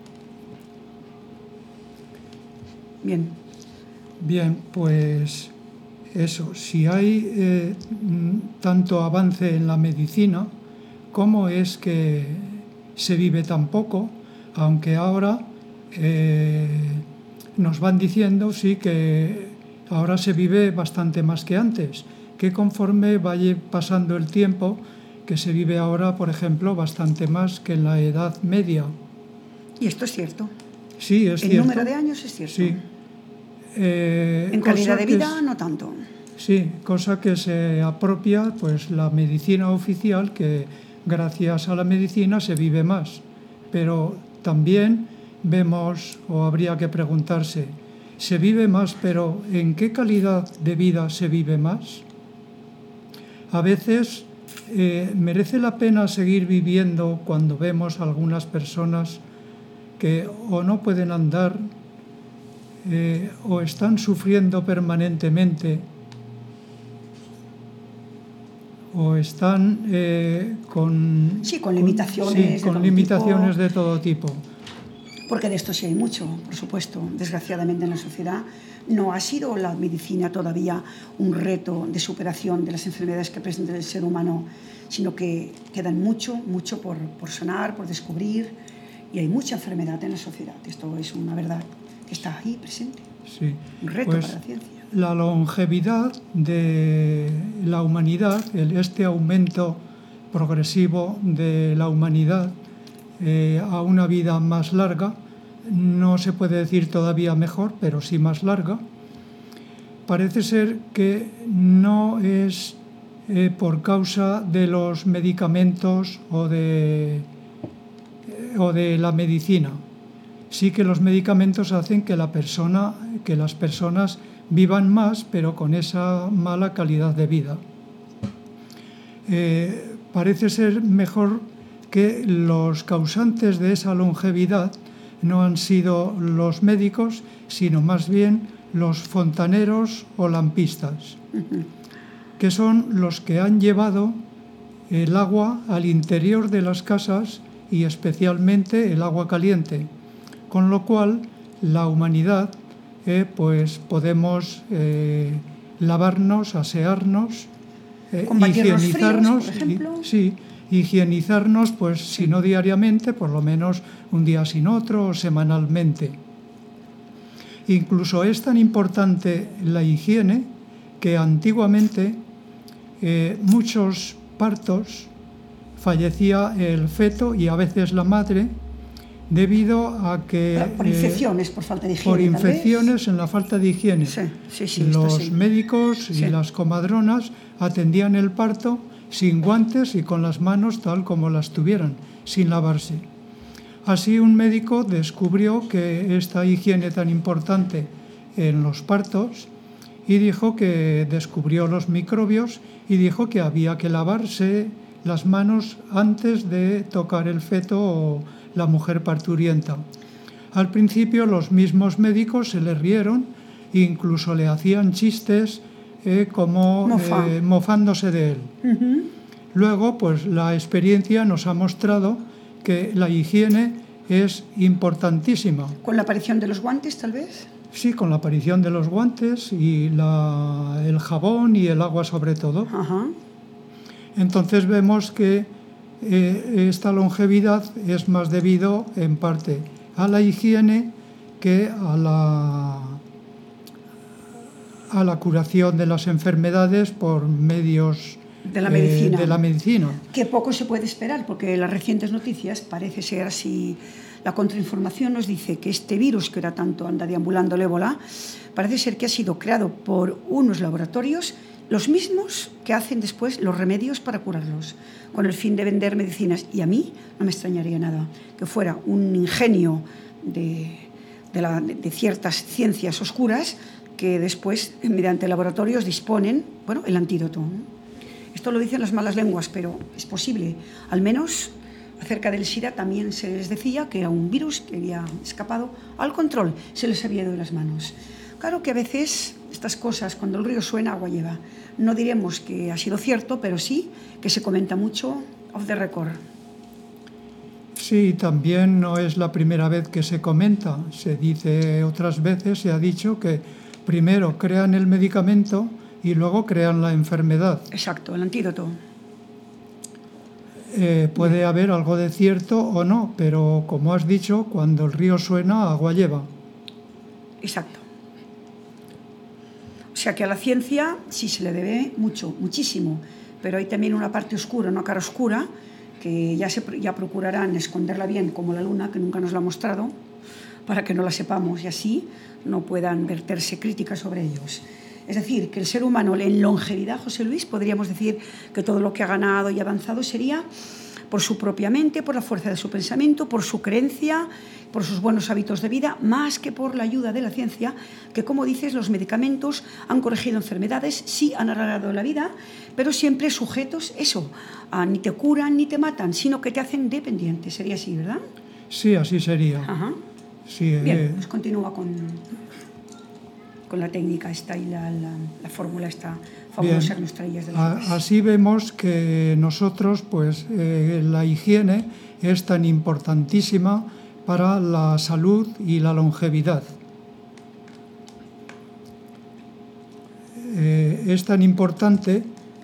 Bien. Bien, pues eso. Si hay eh, tanto avance en la medicina, ¿cómo es que se vive tan poco? Aunque ahora eh, nos van diciendo, sí, que ahora se vive bastante más que antes, que conforme vaya pasando el tiempo, que se vive ahora, por ejemplo, bastante más que en la Edad Media. ¿Y esto es cierto? Sí, es ¿El cierto. ¿El número de años es cierto? Sí. Eh, en calidad de vida, es, no tanto. Sí, cosa que se apropia pues la medicina oficial, que gracias a la medicina se vive más. Pero también vemos, o habría que preguntarse, ¿se vive más, pero en qué calidad de vida se vive más? A veces eh, merece la pena seguir viviendo cuando vemos algunas personas que o no pueden andar eh, o están sufriendo permanentemente o están eh, con... Sí, con limitaciones, con, sí, con de, todo limitaciones tipo. de todo tipo. Porque de esto sí hay mucho, por supuesto. Desgraciadamente en la sociedad no ha sido la medicina todavía un reto de superación de las enfermedades que presenta el ser humano, sino que quedan mucho, mucho por, por sanar, por descubrir, y hay mucha enfermedad en la sociedad. Esto es una verdad que está ahí presente. Sí. Un reto pues, para la ciencia. La longevidad de la humanidad, el, este aumento progresivo de la humanidad eh, a una vida más larga, no se puede decir todavía mejor, pero sí más larga, parece ser que no es eh, por causa de los medicamentos o de, eh, o de la medicina. Sí que los medicamentos hacen que la persona, que las personas vivan más, pero con esa mala calidad de vida. Eh, parece ser mejor que los causantes de esa longevidad no han sido los médicos, sino más bien los fontaneros o lampistas, uh-huh. que son los que han llevado el agua al interior de las casas y especialmente el agua caliente, con lo cual la humanidad eh, pues podemos eh, lavarnos, asearnos, eh, higienizarnos, fríos, por ejemplo. Y, sí, higienizarnos, pues si no diariamente, por lo menos un día sin otro o semanalmente. Incluso es tan importante la higiene que antiguamente eh, muchos partos fallecía el feto y a veces la madre debido a que... Por infecciones, eh, por falta de higiene. Por infecciones en la falta de higiene. Sí, sí, sí, Los sí. médicos sí. y las comadronas atendían el parto sin guantes y con las manos tal como las tuvieran, sin lavarse. Así un médico descubrió que esta higiene tan importante en los partos y dijo que descubrió los microbios y dijo que había que lavarse las manos antes de tocar el feto o la mujer parturienta. Al principio los mismos médicos se le rieron e incluso le hacían chistes eh, como Mofa. eh, mofándose de él. Uh-huh. Luego, pues la experiencia nos ha mostrado que la higiene es importantísima. ¿Con la aparición de los guantes, tal vez? Sí, con la aparición de los guantes y la, el jabón y el agua sobre todo. Uh-huh. Entonces vemos que eh, esta longevidad es más debido en parte a la higiene que a la, a la curación de las enfermedades por medios de la medicina. Eh, de la medicina. Que poco se puede esperar, porque las recientes noticias parece ser así. La contrainformación nos dice que este virus que ahora tanto anda deambulando el ébola, parece ser que ha sido creado por unos laboratorios, los mismos que hacen después los remedios para curarlos, con el fin de vender medicinas. Y a mí no me extrañaría nada que fuera un ingenio de, de, la, de ciertas ciencias oscuras que después, mediante laboratorios, disponen, bueno, el antídoto, ¿no? Esto lo dicen las malas lenguas, pero es posible. Al menos acerca del SIDA también se les decía que era un virus que había escapado al control, se les había ido de las manos. Claro que a veces estas cosas, cuando el río suena, agua lleva. No diremos que ha sido cierto, pero sí que se comenta mucho off the record. Sí, también no es la primera vez que se comenta. Se dice otras veces, se ha dicho que primero crean el medicamento y luego crean la enfermedad. Exacto, el antídoto. Eh, puede haber algo de cierto o no, pero como has dicho, cuando el río suena, agua lleva. Exacto. O sea que a la ciencia sí se le debe mucho, muchísimo, pero hay también una parte oscura, una cara oscura, que ya, se, ya procurarán esconderla bien como la luna, que nunca nos la ha mostrado, para que no la sepamos y así no puedan verterse críticas sobre ellos. Es decir, que el ser humano en longevidad, José Luis, podríamos decir que todo lo que ha ganado y avanzado sería por su propia mente, por la fuerza de su pensamiento, por su creencia, por sus buenos hábitos de vida, más que por la ayuda de la ciencia, que, como dices, los medicamentos han corregido enfermedades, sí han alargado la vida, pero siempre sujetos, eso, a ni te curan ni te matan, sino que te hacen dependiente. Sería así, ¿verdad? Sí, así sería. Ajá. Sí, Bien, eh... pues continúa con... con la técnica esta y la, la, la fórmula esta fabulosa que nos traías de las A, así vemos que nosotros, pues, eh, la higiene es tan importantísima para la salud y la longevidad. Eh, es tan importante...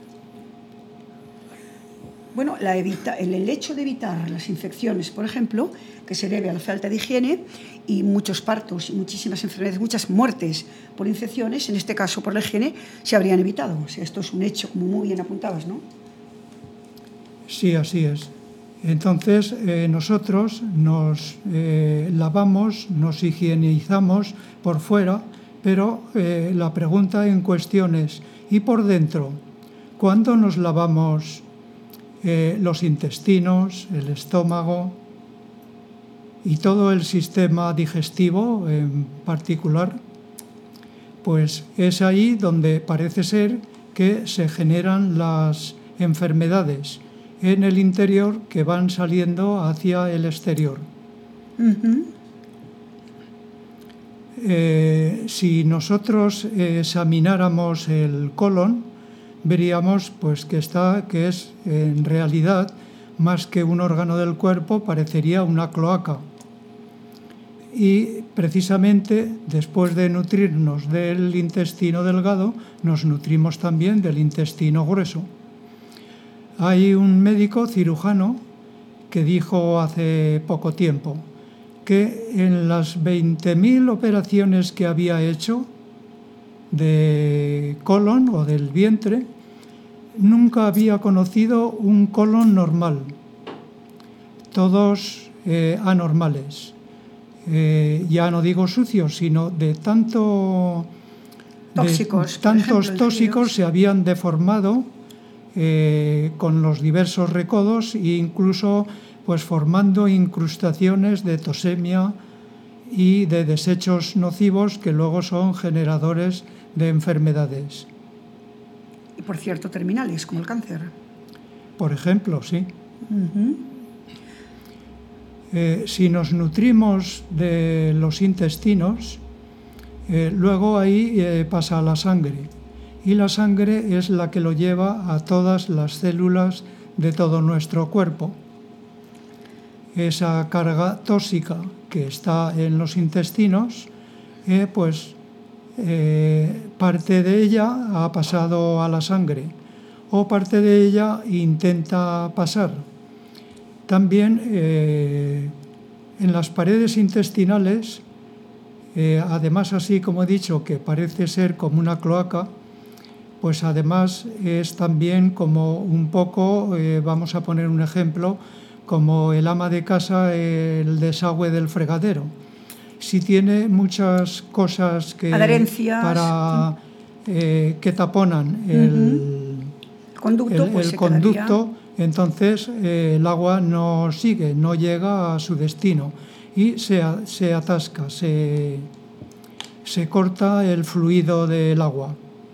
Bueno, la evita, el, el hecho de evitar las infecciones, por ejemplo, que se debe a la falta de higiene y muchos partos y muchísimas enfermedades, muchas muertes por infecciones, en este caso por la higiene, se habrían evitado. O sea, esto es un hecho, como muy bien apuntabas, ¿no? Sí, así es. Entonces, eh, nosotros nos eh, lavamos, nos higienizamos por fuera, pero eh, la pregunta en cuestión es, ¿y por dentro? ¿Cuándo nos lavamos eh, los intestinos, el estómago y todo el sistema digestivo en particular? Pues es ahí donde parece ser que se generan las enfermedades en el interior que van saliendo hacia el exterior. Uh-huh. Eh, si nosotros examináramos el colon, veríamos pues que está, que es en realidad más que un órgano del cuerpo, parecería una cloaca. Y precisamente después de nutrirnos del intestino delgado, nos nutrimos también del intestino grueso. Hay un médico cirujano que dijo hace poco tiempo que en las veinte mil operaciones que había hecho de colon o del vientre, nunca había conocido un colon normal. Todos eh, anormales. Eh, ya no digo sucios, sino de tanto... Tóxicos. De, tantos ejemplo, tóxicos se habían deformado eh, con los diversos recodos e incluso pues, formando incrustaciones de toxemia y de desechos nocivos que luego son generadores de enfermedades. Y por cierto, terminales, como el cáncer. Por ejemplo, sí. Uh-huh. Eh, si nos nutrimos de los intestinos, eh, luego ahí eh, pasa a la sangre. Y la sangre es la que lo lleva a todas las células de todo nuestro cuerpo. Esa carga tóxica que está en los intestinos, eh, pues eh, parte de ella ha pasado a la sangre o parte de ella intenta pasar. También eh, en las paredes intestinales, eh, además así como he dicho que parece ser como una cloaca, pues además es también como un poco, eh, vamos a poner un ejemplo, como el ama de casa, el desagüe del fregadero. Si tiene muchas cosas que adherencias para eh, que taponan el, uh-huh. conducto, el, pues el se conducto, entonces eh, el agua no sigue, no llega a su destino y se, se atasca, se, se corta el fluido del agua.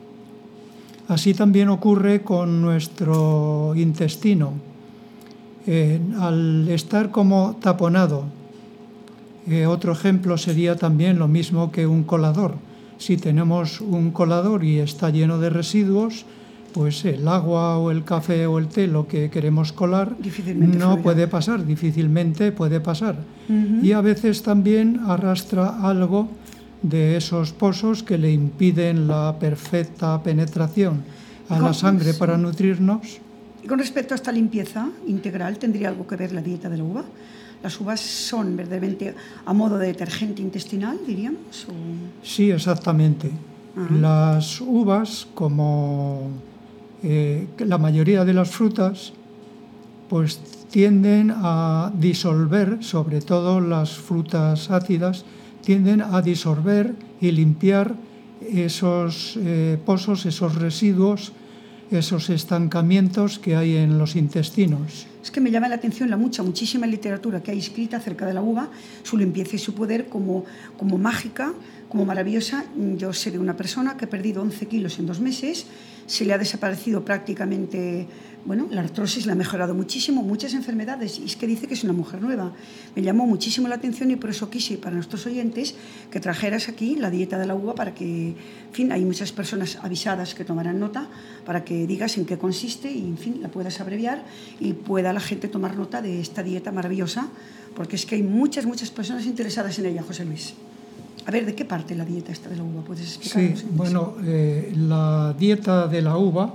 Así también ocurre con nuestro intestino. Eh, al estar como taponado, eh, otro ejemplo sería también lo mismo que un colador. Si tenemos un colador y está lleno de residuos, pues el agua o el café o el té, lo que queremos colar, no fluirá. Puede pasar, difícilmente puede pasar. Uh-huh. Y a veces también arrastra algo de esos pozos que le impiden la perfecta penetración a la sangre para nutrirnos. Y con respecto a esta limpieza integral, ¿tendría algo que ver la dieta de la uva? ¿Las uvas son verdaderamente a modo de detergente intestinal, diríamos? ¿O? Sí, exactamente. Uh-huh. Las uvas, como eh, la mayoría de las frutas, pues tienden a disolver, sobre todo las frutas ácidas, tienden a disolver y limpiar esos eh, pozos, esos residuos, esos estancamientos que hay en los intestinos. Es que me llama la atención la mucha, muchísima literatura que hay escrita acerca de la uva, su limpieza y su poder como, como mágica, como maravillosa. Yo sé de una persona que ha perdido once kilos en dos meses, se le ha desaparecido prácticamente, bueno, la artrosis la ha mejorado muchísimo, muchas enfermedades, y es que dice que es una mujer nueva. Me llamó muchísimo la atención y por eso quise para nuestros oyentes que trajeras aquí la dieta de la uva para que, en fin, hay muchas personas avisadas que tomarán nota para que digas en qué consiste y, en fin, la puedas abreviar y pueda la gente tomar nota de esta dieta maravillosa, porque es que hay muchas, muchas personas interesadas en ella, José Luis. A ver, ¿de qué parte la dieta esta de la uva? ¿Puedes explicarnos? Sí, bueno, eh, la dieta de la uva,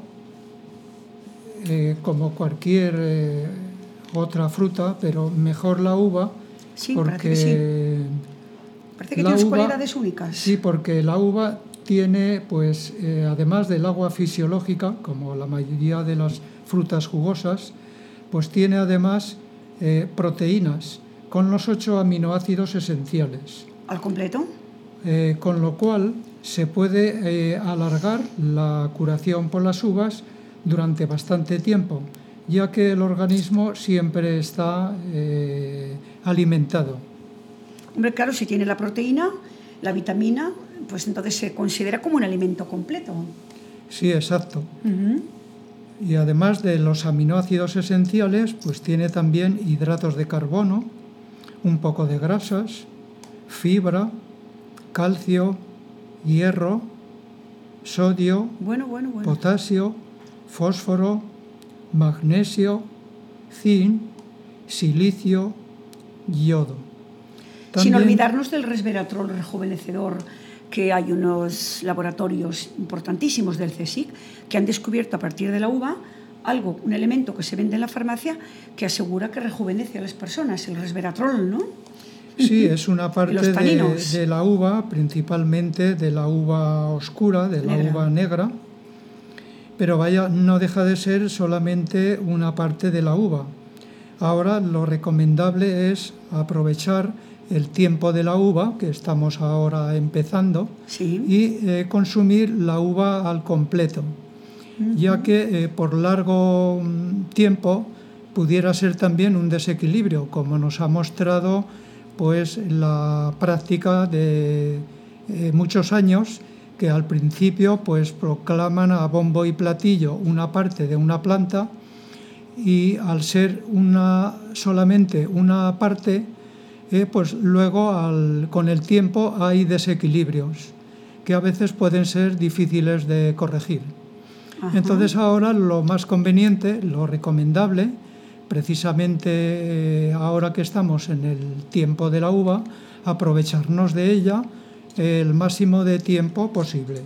eh, como cualquier eh, otra fruta, pero mejor la uva, sí, porque parece que sí. Parece que tiene uva, cualidades únicas. Sí, porque la uva tiene, pues, eh, además del agua fisiológica, como la mayoría de las frutas jugosas, pues tiene además eh, proteínas con los ocho aminoácidos esenciales. ¿Al completo? Eh, con lo cual se puede eh, alargar la curación por las uvas durante bastante tiempo, ya que el organismo siempre está eh, alimentado. Hombre, claro, si tiene la proteína, la vitamina, pues entonces se considera como un alimento completo. Sí, exacto. Uh-huh. Y además de los aminoácidos esenciales, pues tiene también hidratos de carbono, un poco de grasas, fibra, calcio, hierro, sodio, bueno, bueno, bueno. potasio, fósforo, magnesio, zinc, silicio, yodo. También, sin olvidarnos del resveratrol rejuvenecedor, que hay unos laboratorios importantísimos del CSIC que han descubierto a partir de la uva algo, un elemento que se vende en la farmacia que asegura que rejuvenece a las personas, el resveratrol, ¿no? Sí, es una parte de, de la uva, principalmente de la uva oscura, de la negra. uva negra, pero vaya, no deja de ser solamente una parte de la uva, Ahora lo recomendable es aprovechar el tiempo de la uva, que estamos ahora empezando, sí. y eh, consumir la uva al completo, uh-huh. ya que eh, por largo tiempo pudiera ser también un desequilibrio, como nos ha mostrado pues la práctica de eh, muchos años, que al principio pues proclaman a bombo y platillo una parte de una planta, y al ser una solamente una parte, eh, pues luego al, con el tiempo hay desequilibrios que a veces pueden ser difíciles de corregir. Ajá. Entonces ahora lo más conveniente, lo recomendable, precisamente eh, ahora que estamos en el tiempo de la uva, aprovecharnos de ella el máximo de tiempo posible.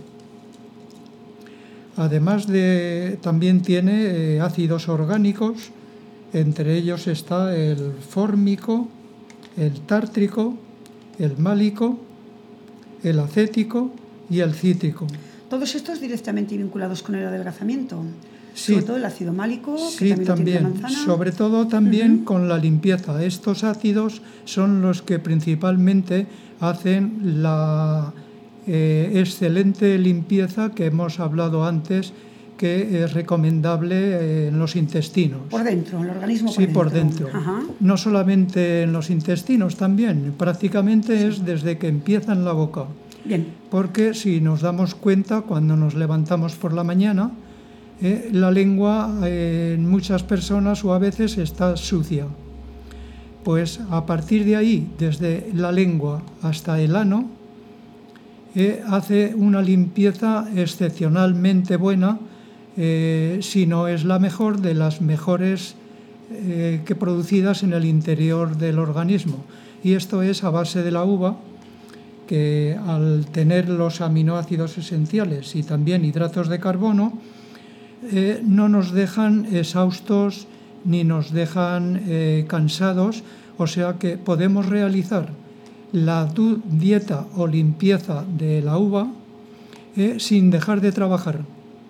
Además de, también tiene eh, ácidos orgánicos, entre ellos está el fórmico, el tártrico, el málico, el acético y el cítrico. Todos estos directamente vinculados con el adelgazamiento. Sí, sobre todo el ácido málico, sí, que también, también lo tiene la manzana. Sobre todo también uh-huh. con la limpieza. Estos ácidos son los que principalmente hacen la eh, excelente limpieza que hemos hablado antes, que es recomendable eh, en los intestinos. Por dentro, en el organismo. Sí, por dentro. por dentro. Ajá. No solamente en los intestinos, también. Prácticamente sí. Es desde que empieza en la boca. Bien. Porque si nos damos cuenta, cuando nos levantamos por la mañana, eh, la lengua eh, en muchas personas o a veces está sucia. Pues a partir de ahí, desde la lengua hasta el ano, eh, hace una limpieza excepcionalmente buena, eh, si no es la mejor, de las mejores eh, que producidas en el interior del organismo. Y esto es a base de la uva, que al tener los aminoácidos esenciales y también hidratos de carbono, eh, no nos dejan exhaustos ni nos dejan eh, cansados, o sea que podemos realizar la du- dieta o limpieza de la uva eh, sin dejar de trabajar.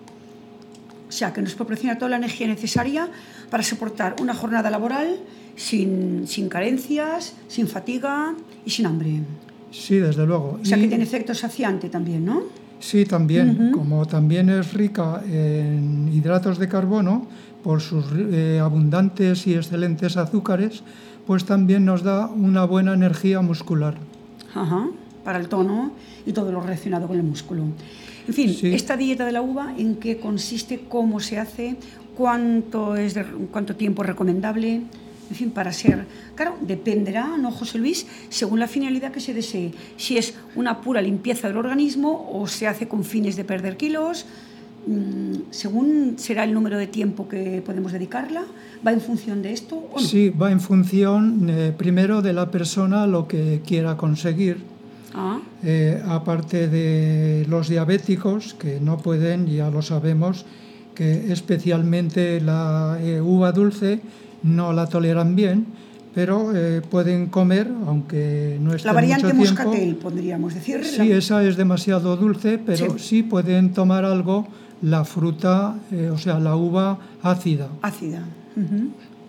O sea, que nos proporciona toda la energía necesaria para soportar una jornada laboral sin, sin carencias, sin fatiga y sin hambre. Sí, desde luego. O sea, y, que tiene efecto saciante también, ¿no? Sí, también. Uh-huh. Como también es rica en hidratos de carbono, por sus eh, abundantes y excelentes azúcares, pues también nos da una buena energía muscular. Ajá, para el tono y todo lo relacionado con el músculo. En fin, sí. Esta dieta de la uva, ¿en qué consiste? ¿Cómo se hace? ¿Cuánto es de, cuánto tiempo es recomendable? En fin, para ser... Claro, dependerá, ¿no, José Luis?, según la finalidad que se desee. Si es una pura limpieza del organismo o se hace con fines de perder kilos, mmm, según será el número de tiempo que podemos dedicarla. ¿Va en función de esto o no? Sí, va en función, eh, primero, de la persona, lo que quiera conseguir. Ah. Eh, aparte de los diabéticos, que no pueden, ya lo sabemos, que especialmente la eh, uva dulce no la toleran bien, pero eh, pueden comer, aunque no esté mucho tiempo. La variante moscatel, podríamos decir. Sí, la... esa es demasiado dulce, pero sí, sí pueden tomar algo, la fruta, eh, o sea, la uva ácida. Ácida. Uh-huh.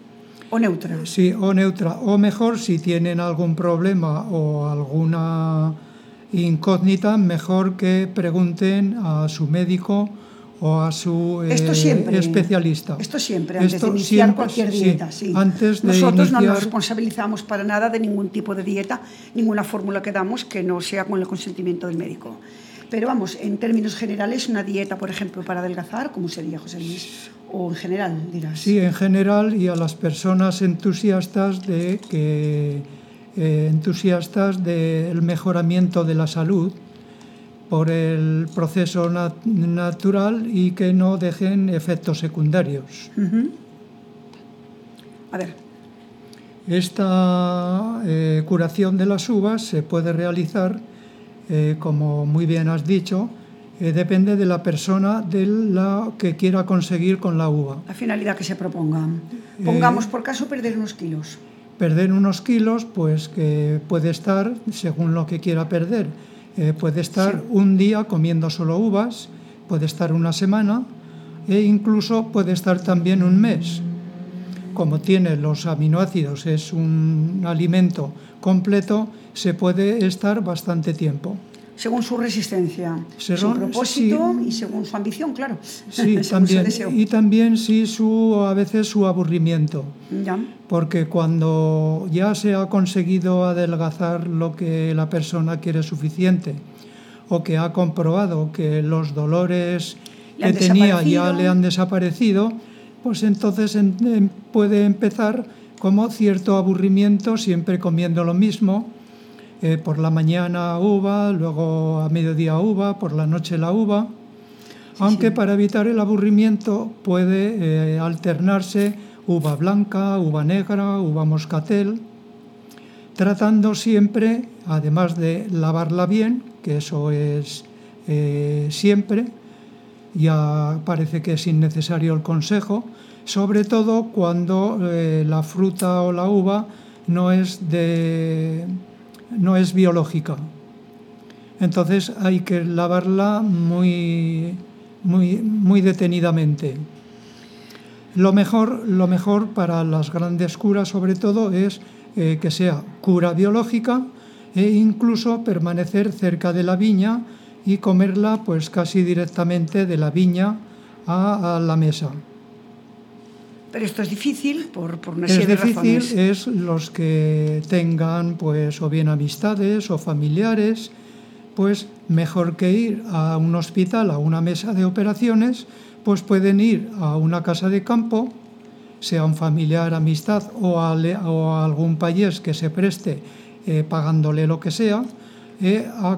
O neutra. Sí, o neutra. O mejor, si tienen algún problema o alguna incógnita, mejor que pregunten a su médico o a su eh, esto siempre, especialista. Esto siempre, antes esto de iniciar siempre, cualquier dieta. Sí, sí. Antes de Nosotros iniciar... no nos responsabilizamos para nada de ningún tipo de dieta, ninguna fórmula que damos que no sea con el consentimiento del médico. Pero vamos, en términos generales, una dieta, por ejemplo, para adelgazar, ¿cómo sería, José Luis? O en general, dirás. Sí, en general, y a las personas entusiastas de que eh, entusiastas del mejoramiento de la salud por el proceso nat- natural y que no dejen efectos secundarios. Uh-huh. A ver. Esta eh, curación de las uvas se puede realizar, eh, como muy bien has dicho, eh, depende de la persona de la que quiera conseguir con la uva. La finalidad que se proponga. Pongamos eh, por caso perder unos kilos. Perder unos kilos, pues que puede estar, según lo que quiera perder, eh, puede estar sí. un día comiendo solo uvas, puede estar una semana e incluso puede estar también un mes. como tiene los aminoácidos, es un alimento completo, se puede estar bastante tiempo. Según su resistencia, Según, su propósito sí, y según su ambición, claro. Sí, también, y también sí su, a veces su aburrimiento. Ya. Porque cuando ya se ha conseguido adelgazar lo que la persona quiere suficiente, o que ha comprobado que los dolores que tenía ya le han desaparecido, pues entonces en, en, puede empezar como cierto aburrimiento, siempre comiendo lo mismo. Eh, por la mañana uva, luego a mediodía uva, por la noche la uva. Sí, aunque sí. Para evitar el aburrimiento puede eh, alternarse uva blanca, uva negra, uva moscatel, tratando siempre, además de lavarla bien, que eso es eh, siempre, ya parece que es innecesario el consejo, sobre todo cuando eh, la fruta o la uva no es de... no es biológica. Entonces hay que lavarla muy, muy, muy detenidamente. Lo mejor, lo mejor para las grandes curas, sobre todo, es eh, que sea cura biológica e incluso permanecer cerca de la viña y comerla pues casi directamente de la viña a, a la mesa. Pero esto es difícil por, por una es serie de difícil, razones. Es los que tengan pues o bien amistades o familiares, pues mejor que ir a un hospital, a una mesa de operaciones, pues pueden ir a una casa de campo, sea un familiar, amistad o a, o a algún payés que se preste eh, pagándole lo que sea, eh, a,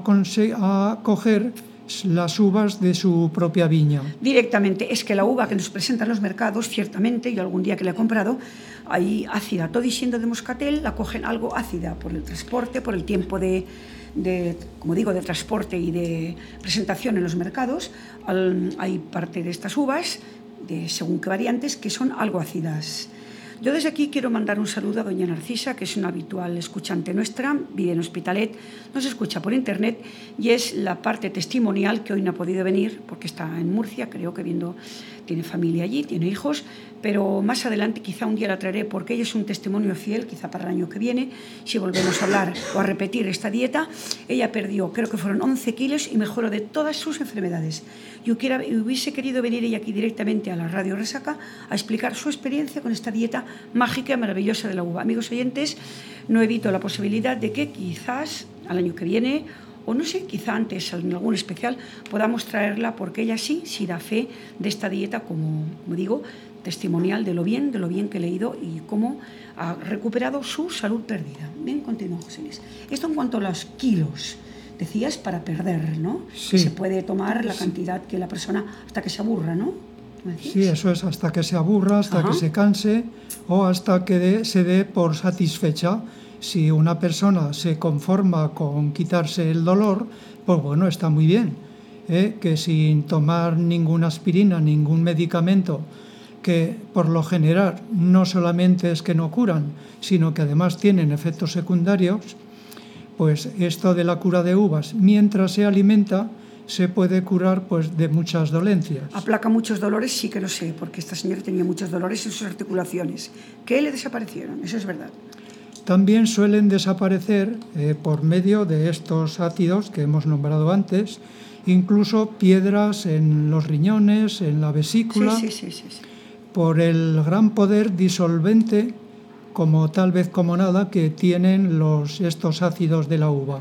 a coger las uvas de su propia viña. Directamente, es que la uva que nos presentan los mercados, ciertamente, yo algún día que la he comprado, hay ácida, todo diciendo de moscatel, la cogen algo ácida por el transporte, por el tiempo de, de como digo, de transporte y de presentación en los mercados. Al, hay parte de estas uvas, de según qué variantes, que son algo ácidas. Yo desde aquí quiero mandar un saludo a doña Narcisa, que es una habitual escuchante nuestra, vive en Hospitalet, nos escucha por internet y es la parte testimonial que hoy no ha podido venir porque está en Murcia, creo que viendo, tiene familia allí, tiene hijos, pero más adelante quizá un día la traeré porque ella es un testimonio fiel, quizá para el año que viene, si volvemos a hablar o a repetir esta dieta. Ella perdió, creo que fueron once kilos y mejoró de todas sus enfermedades. Yo quiera, hubiese querido venir ella aquí directamente a la Radio Resaca a explicar su experiencia con esta dieta mágica y maravillosa de la uva. Amigos oyentes, no evito la posibilidad de que quizás al año que viene, o no sé, quizá antes en algún especial, podamos traerla porque ella sí, sí da fe de esta dieta, como, como digo, testimonial de lo bien, de lo bien que he leído y cómo ha recuperado su salud perdida. Bien, continúa, José Luis. Esto en cuanto a los kilos, decías para perder, ¿no? Sí. Que se puede tomar la cantidad que la persona hasta que se aburra, ¿no? Sí, eso es hasta que se aburra, hasta Ajá. que se canse o hasta que de, se dé por satisfecha. Si una persona se conforma con quitarse el dolor, pues bueno, está muy bien. ¿eh? Que sin tomar ninguna aspirina, ningún medicamento, que por lo general no solamente es que no curan, sino que además tienen efectos secundarios, pues esto de la cura de uvas, mientras se alimenta, se puede curar pues de muchas dolencias. Aplaca muchos dolores, sí que lo sé, porque esta señora tenía muchos dolores en sus articulaciones, que le desaparecieron, eso es verdad. También suelen desaparecer eh, por medio de estos ácidos que hemos nombrado antes, incluso piedras en los riñones, en la vesícula, sí, sí, sí, sí, sí. por el gran poder disolvente, como tal vez como nada, que tienen los, estos ácidos de la uva.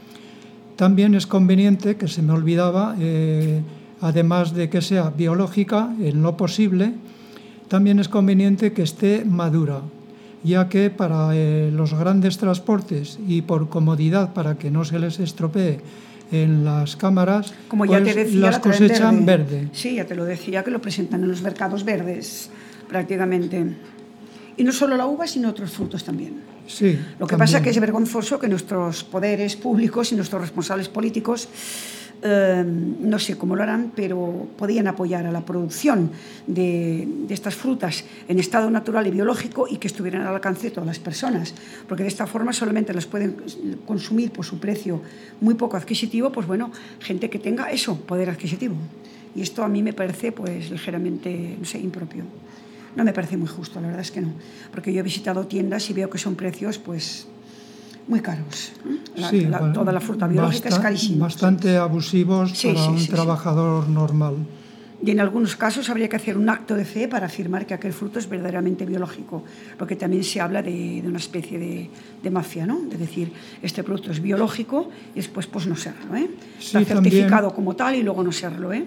También es conveniente, que se me olvidaba, eh, además de que sea biológica, en lo posible, también es conveniente que esté madura, ya que para eh, los grandes transportes y por comodidad, para que no se les estropee en las cámaras, como ya pues te decía, las cosechan verde. verde. Sí, ya te lo decía, que lo presentan en los mercados verdes, prácticamente. Y no solo la uva, sino otros frutos también. Sí, lo que también. pasa es que es vergonzoso que nuestros poderes públicos y nuestros responsables políticos, eh, no sé cómo lo harán, pero podían apoyar a la producción de, de estas frutas en estado natural y biológico y que estuvieran al alcance de todas las personas, porque de esta forma solamente las pueden consumir por su precio muy poco adquisitivo, pues bueno, gente que tenga eso, poder adquisitivo. Y esto a mí me parece pues ligeramente, no sé, impropio. No me parece muy justo, la verdad es que no. Porque yo he visitado tiendas y veo que son precios, pues, muy caros. La, sí, la, bueno, toda la fruta biológica basta, es carísima. Bastante sí. abusivos sí, para sí, un sí, trabajador sí. normal. Y en algunos casos habría que hacer un acto de fe para afirmar que aquel fruto es verdaderamente biológico, porque también se habla de, de una especie de, de mafia, ¿no? De decir, este producto es biológico y después pues no serlo, ¿eh? Sí, está certificado también, como tal y luego no serlo, ¿eh?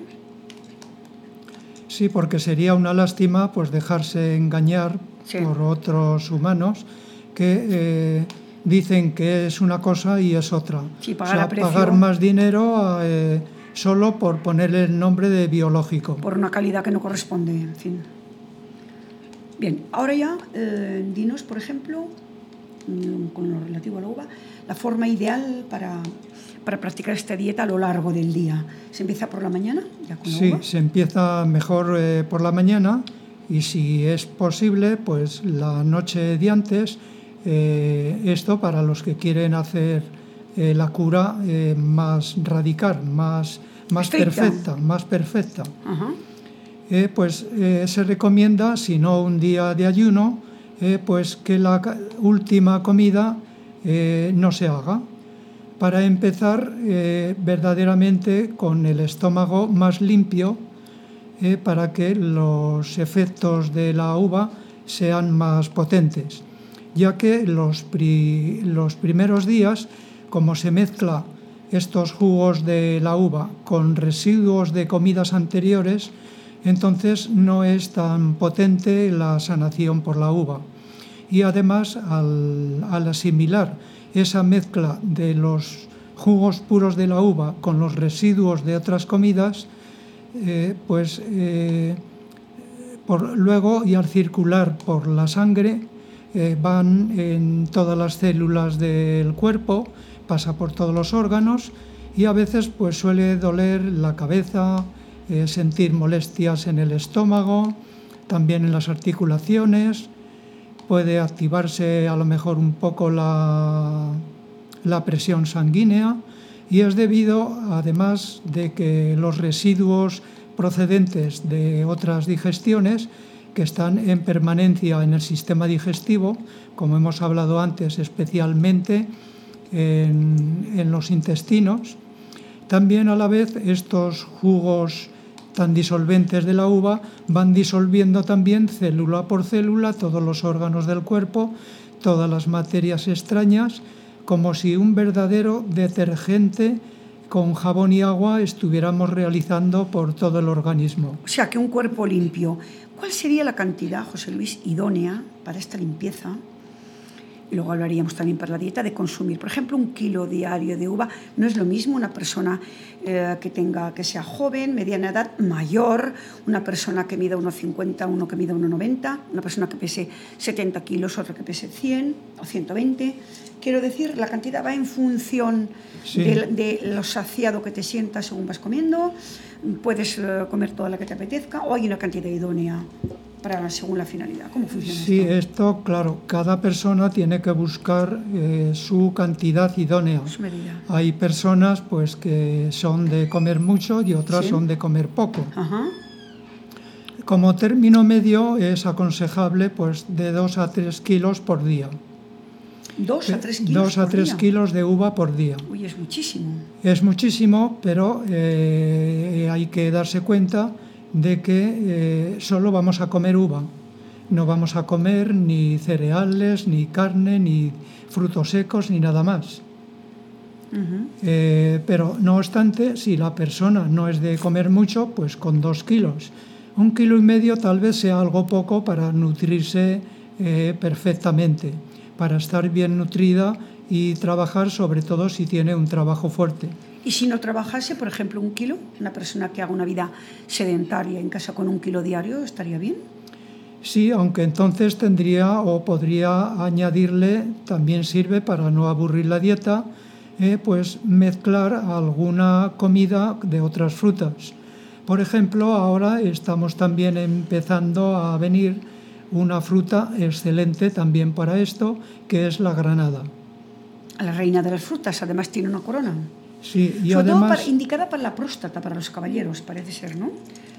Sí, porque sería una lástima pues dejarse engañar sí. por otros humanos que eh, dicen que es una cosa y es otra. Sí, pagar o sea, a precio, pagar más dinero eh, solo por ponerle el nombre de biológico. Por una calidad que no corresponde, en fin. Bien, ahora ya, eh, dinos, por ejemplo, con lo relativo a la uva, la forma ideal para, para practicar esta dieta a lo largo del día. ¿Se empieza por la mañana? Ya con la sí, uva? se empieza mejor eh, por la mañana y si es posible, pues la noche de antes, eh, esto para los que quieren hacer eh, la cura eh, más radical, más, más perfecta, más perfecta. Ajá. Eh, pues eh, se recomienda, si no un día de ayuno, eh, pues que la última comida eh, no se haga, para empezar eh, verdaderamente con el estómago más limpio, eh, para que los efectos de la uva sean más potentes, ya que los, pri- los primeros días, como se mezcla estos jugos de la uva con residuos de comidas anteriores, entonces no es tan potente la sanación por la uva. Y además, al, al asimilar esa mezcla de los jugos puros de la uva con los residuos de otras comidas, eh, pues eh, por, luego y al circular por la sangre eh, van en todas las células del cuerpo, pasa por todos los órganos y a veces pues suele doler la cabeza, eh, sentir molestias en el estómago, también en las articulaciones. Puede activarse a lo mejor un poco la, la presión sanguínea y es debido, además de que los residuos procedentes de otras digestiones que están en permanencia en el sistema digestivo, como hemos hablado antes, especialmente en, en los intestinos, también a la vez estos jugos tan disolventes de la uva van disolviendo también célula por célula todos los órganos del cuerpo, todas las materias extrañas, como si un verdadero detergente con jabón y agua estuviéramos realizando por todo el organismo. O sea, que un cuerpo limpio. ¿Cuál sería la cantidad, José Luis, idónea para esta limpieza? Y luego hablaríamos también para la dieta de consumir, por ejemplo, un kilo diario de uva. No es lo mismo una persona eh, que tenga, que sea joven, mediana edad, mayor, una persona que mida uno cincuenta, uno que mida uno noventa, una persona que pese setenta kilos, otra que pese cien o ciento veinte. Quiero decir, la cantidad va en función sí. de, de lo saciado que te sientas según vas comiendo. Puedes uh, comer toda la que te apetezca o hay una cantidad idónea para, según la finalidad. ¿Cómo funciona sí, esto? Sí, esto, claro, cada persona tiene que buscar eh, su cantidad idónea. Su medida. Hay personas pues que son de comer mucho y otras ¿sí? son de comer poco. Ajá. Como término medio es aconsejable pues de dos a tres kilos por día. ¿Dos a tres kilos Dos a por tres día? kilos de uva por día. Uy, es muchísimo. Es muchísimo, pero eh, hay que darse cuenta de que eh, solo vamos a comer uva. No vamos a comer ni cereales, ni carne, ni frutos secos, ni nada más. Uh-huh. Eh, pero no obstante, si la persona no es de comer mucho, pues con dos kilos. Un kilo y medio tal vez sea algo poco para nutrirse eh, perfectamente, para estar bien nutrida y trabajar, sobre todo si tiene un trabajo fuerte. ¿Y si no trabajase, por ejemplo, un kilo? Una persona que haga una vida sedentaria en casa con un kilo diario, ¿estaría bien? Sí, aunque entonces tendría o podría añadirle, también sirve para no aburrir la dieta, eh, pues mezclar alguna comida de otras frutas. Por ejemplo, ahora estamos también empezando a venir una fruta excelente también para esto, que es la granada. La reina de las frutas, además tiene una corona. Sí, y Sobre además, todo para, indicada para la próstata, para los caballeros, parece ser, ¿no?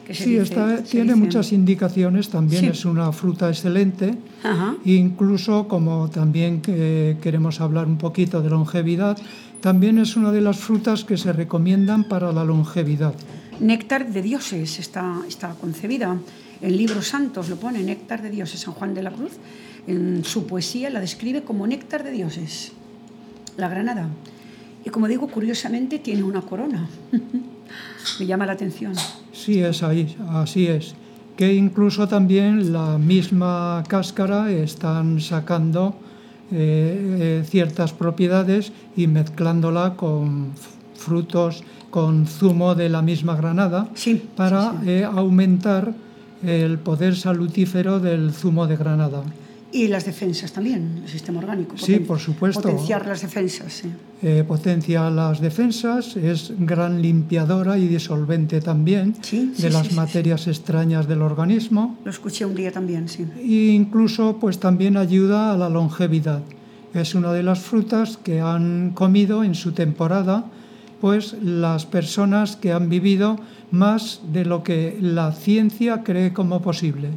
Que se sí, dice, está, se tiene dice. muchas indicaciones, también Sí. es una fruta excelente. Ajá. Incluso, como también eh, queremos hablar un poquito de longevidad, también es una de las frutas que se recomiendan para la longevidad. Néctar de dioses está, está concebida. En libros santos lo pone, néctar de dioses. San Juan de la Cruz, en su poesía, la describe como néctar de dioses, la granada. Y como digo, curiosamente tiene una corona. Me llama la atención. Sí, es ahí, así es. Que incluso también la misma cáscara están sacando eh, eh, ciertas propiedades y mezclándola con frutos, con zumo de la misma granada, Sí, para sí, sí. Eh, aumentar el poder salutífero del zumo de granada. Y las defensas también, el sistema orgánico. Sí, poten- por supuesto. Potenciar las defensas, sí. Eh, potencia las defensas, es gran limpiadora y disolvente también Sí, sí, de las sí, sí, materias extrañas del organismo. Lo escuché un día también, sí. E incluso pues también ayuda a la longevidad. Es una de las frutas que han comido en su temporada pues las personas que han vivido más de lo que la ciencia cree como posible.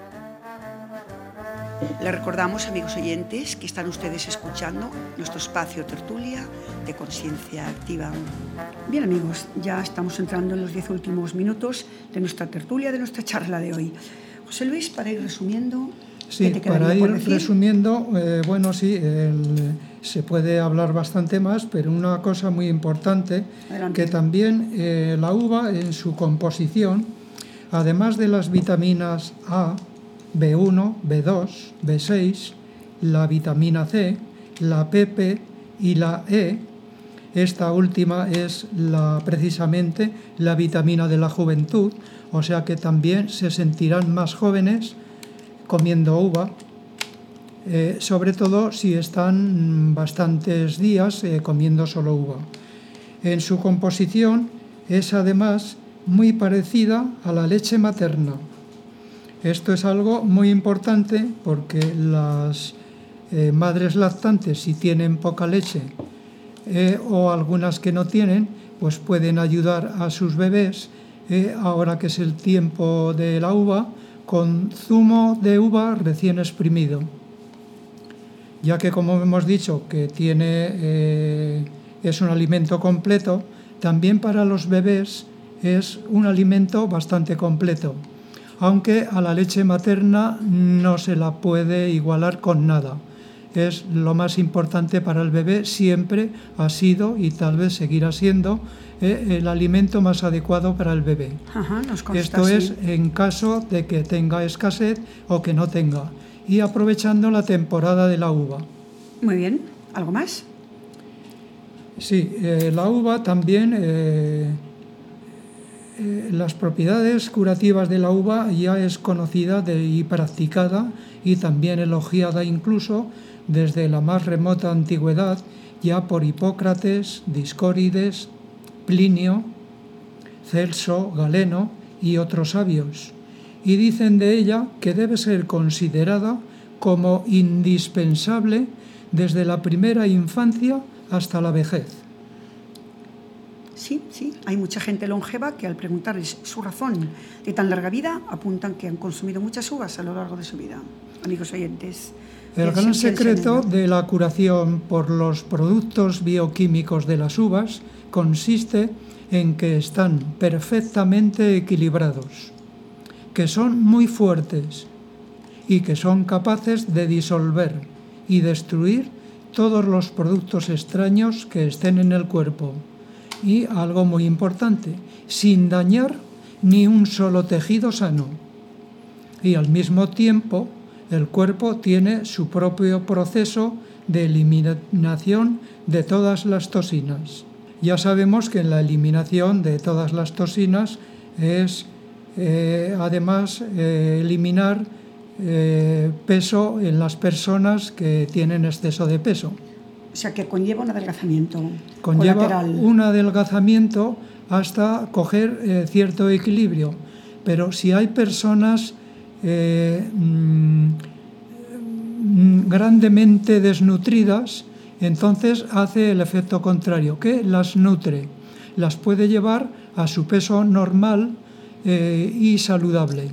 Les recordamos, amigos oyentes, que están ustedes escuchando nuestro espacio tertulia de Conciencia Activa. Bien, amigos, ya estamos entrando en los diez últimos minutos de nuestra tertulia, de nuestra charla de hoy. José Luis, para ir resumiendo, Sí, ¿qué te quedaría para ir por decir? resumiendo, eh, bueno, sí, el- se puede hablar bastante más, pero una cosa muy importante, Adelante. que también eh, la uva en su composición, además de las vitaminas A, B uno, B dos, B seis, la vitamina C, la P P y la E, esta última es la, precisamente la vitamina de la juventud, o sea que también se sentirán más jóvenes comiendo uva, eh, sobre todo si están bastantes días eh, comiendo solo uva. En su composición es además muy parecida a la leche materna. Esto es algo muy importante porque las eh, madres lactantes, si tienen poca leche eh, o algunas que no tienen, pues pueden ayudar a sus bebés, eh, ahora que es el tiempo de la uva, con zumo de uva recién exprimido, ya que, como hemos dicho, que tiene, eh, es un alimento completo, también para los bebés es un alimento bastante completo, aunque a la leche materna no se la puede igualar con nada. Es lo más importante para el bebé, siempre ha sido y tal vez seguirá siendo eh, el alimento más adecuado para el bebé. Ajá, nos consta, Esto sí. es en caso de que tenga escasez o que no tenga, y aprovechando la temporada de la uva. Muy bien, ¿algo más? Sí, eh, la uva también, eh, eh, las propiedades curativas de la uva ya es conocida de, y practicada y también elogiada incluso desde la más remota antigüedad, ya por Hipócrates, Discórides, Plinio, Celso, Galeno y otros sabios, y dicen de ella que debe ser considerada como indispensable desde la primera infancia hasta la vejez. Sí, sí, hay mucha gente longeva que al preguntarles su razón de tan larga vida apuntan que han consumido muchas uvas a lo largo de su vida. Amigos oyentes, El gran piensen- piensen en secreto ello. de la curación por los productos bioquímicos de las uvas consiste en que están perfectamente equilibrados, que son muy fuertes y que son capaces de disolver y destruir todos los productos extraños que estén en el cuerpo. Y algo muy importante, sin dañar ni un solo tejido sano. Y al mismo tiempo, el cuerpo tiene su propio proceso de eliminación de todas las toxinas. Ya sabemos que en la eliminación de todas las toxinas es eh, además eh, eliminar eh, peso en las personas que tienen exceso de peso. O sea, que conlleva un adelgazamiento Conlleva colateral. un adelgazamiento hasta coger eh, cierto equilibrio. Pero si hay personas eh, mm, grandemente desnutridas, entonces hace el efecto contrario, que las nutre, las puede llevar a su peso normal eh, y saludable.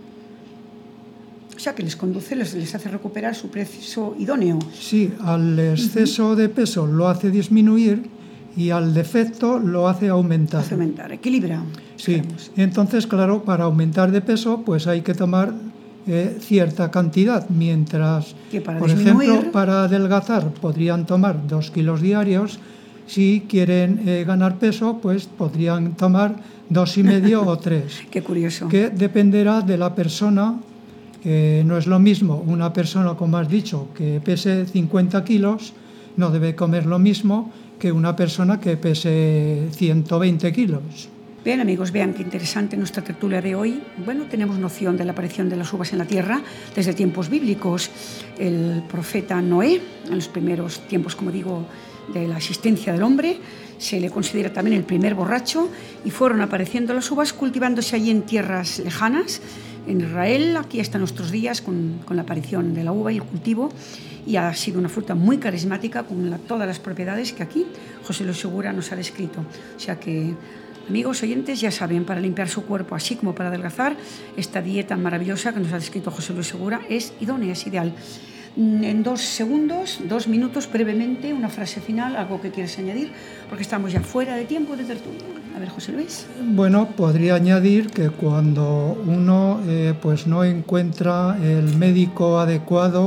O sea, que les conduce, les, les hace recuperar su peso idóneo. Sí, al exceso uh-huh. de peso lo hace disminuir y al defecto lo hace aumentar. Hace aumentar, equilibra. Sí, digamos. Entonces, claro, para aumentar de peso, pues hay que tomar eh, cierta cantidad, mientras, que para por disminuir... ejemplo, para adelgazar podrían tomar dos kilos diarios. Si quieren eh, ganar peso, pues podrían tomar dos y medio o tres. Qué curioso. Que dependerá de la persona. Eh, no es lo mismo una persona, como has dicho, que pese cincuenta kilos, no debe comer lo mismo que una persona que pese ciento veinte kilos. Bien, amigos, vean qué interesante nuestra tertulia de hoy. Bueno, tenemos noción de la aparición de las uvas en la tierra desde tiempos bíblicos. El profeta Noé, en los primeros tiempos, como digo, de la existencia del hombre, se le considera también el primer borracho, y fueron apareciendo las uvas cultivándose allí en tierras lejanas, en Israel, aquí hasta nuestros días, con, con la aparición de la uva y el cultivo, y ha sido una fruta muy carismática con la, todas las propiedades que aquí José Luis Segura nos ha descrito. O sea que, amigos oyentes, ya saben, para limpiar su cuerpo, así como para adelgazar, esta dieta maravillosa que nos ha descrito José Luis Segura es idónea, es ideal. En dos segundos, dos minutos, brevemente, una frase final, algo que quieres añadir, porque estamos ya fuera de tiempo de tertulia. A ver, José Luis. Bueno, podría añadir que cuando uno eh, pues no encuentra el médico adecuado,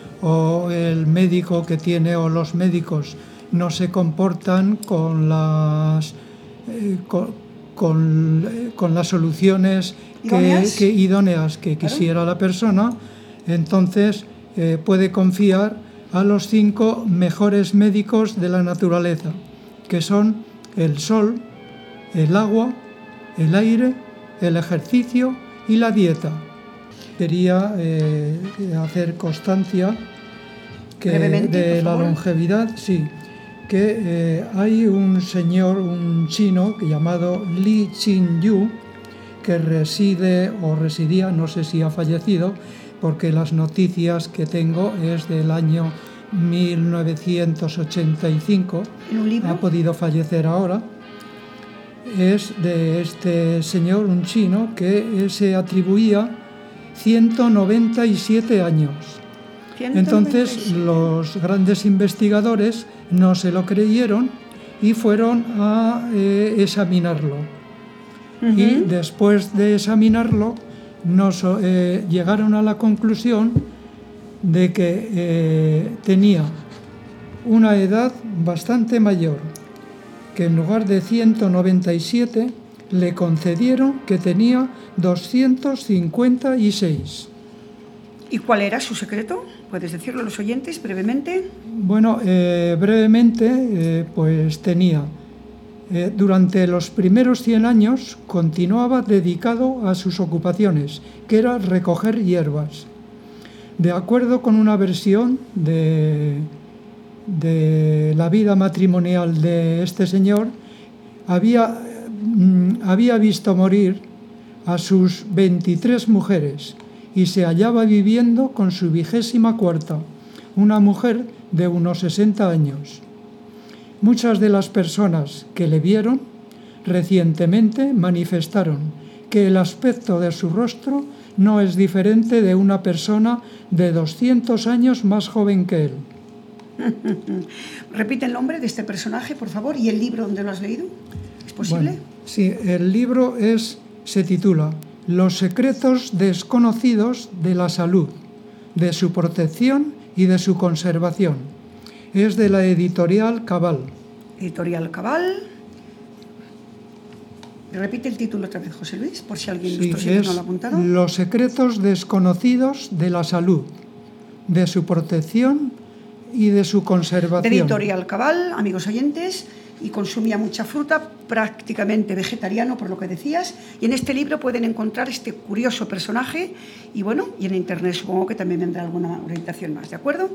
o el médico que tiene o los médicos no se comportan con las eh, con, con, eh, con las soluciones ¿Idóneas? Que, que, idóneas que quisiera ¿Claro? la persona, entonces eh, puede confiar a los cinco mejores médicos de la naturaleza, que son el sol, el agua, el aire, el ejercicio y la dieta. Quería eh, hacer constancia que de la longevidad, sí, que eh, hay un señor, un chino llamado Li Qingyu, que reside o residía, no sé si ha fallecido, porque las noticias que tengo es del año mil novecientos ochenta y cinco. ¿En un libro? Ha podido fallecer ahora. Es de este señor, un chino, que se atribuía ciento noventa y siete años. Entonces los grandes investigadores no se lo creyeron y fueron a eh, examinarlo. Uh-huh. Y después de examinarlo nos, eh, llegaron a la conclusión de que eh, tenía una edad bastante mayor, que en lugar de ciento noventa y siete le concedieron que tenía doscientos cincuenta y seis. ¿Y cuál era su secreto? ¿Puedes decirlo a los oyentes brevemente? Bueno, eh, brevemente, eh, pues tenía, eh, durante los primeros cien años continuaba dedicado a sus ocupaciones, que era recoger hierbas. De acuerdo con una versión de, de la vida matrimonial de este señor, había, mm, había visto morir a sus veintitrés mujeres y se hallaba viviendo con su vigésima cuarta, una mujer de unos sesenta años. Muchas de las personas que le vieron recientemente manifestaron que el aspecto de su rostro no es diferente de una persona de doscientos años más joven que él. Repite el nombre de este personaje, por favor, y el libro donde lo has leído. ¿Es posible? Bueno, sí, el libro es, se titula Los secretos desconocidos de la salud, de su protección y de su conservación. Es de la editorial Cabal. Editorial Cabal. Repite el título otra vez, José Luis, por si alguien sí, nuestro no lo ha apuntado. Los secretos desconocidos de la salud, de su protección y de su conservación. Editorial Cabal, amigos oyentes, y consumía mucha fruta, prácticamente vegetariano, por lo que decías, y en este libro pueden encontrar este curioso personaje, y bueno, y en internet supongo que también vendrá alguna orientación más, ¿de acuerdo?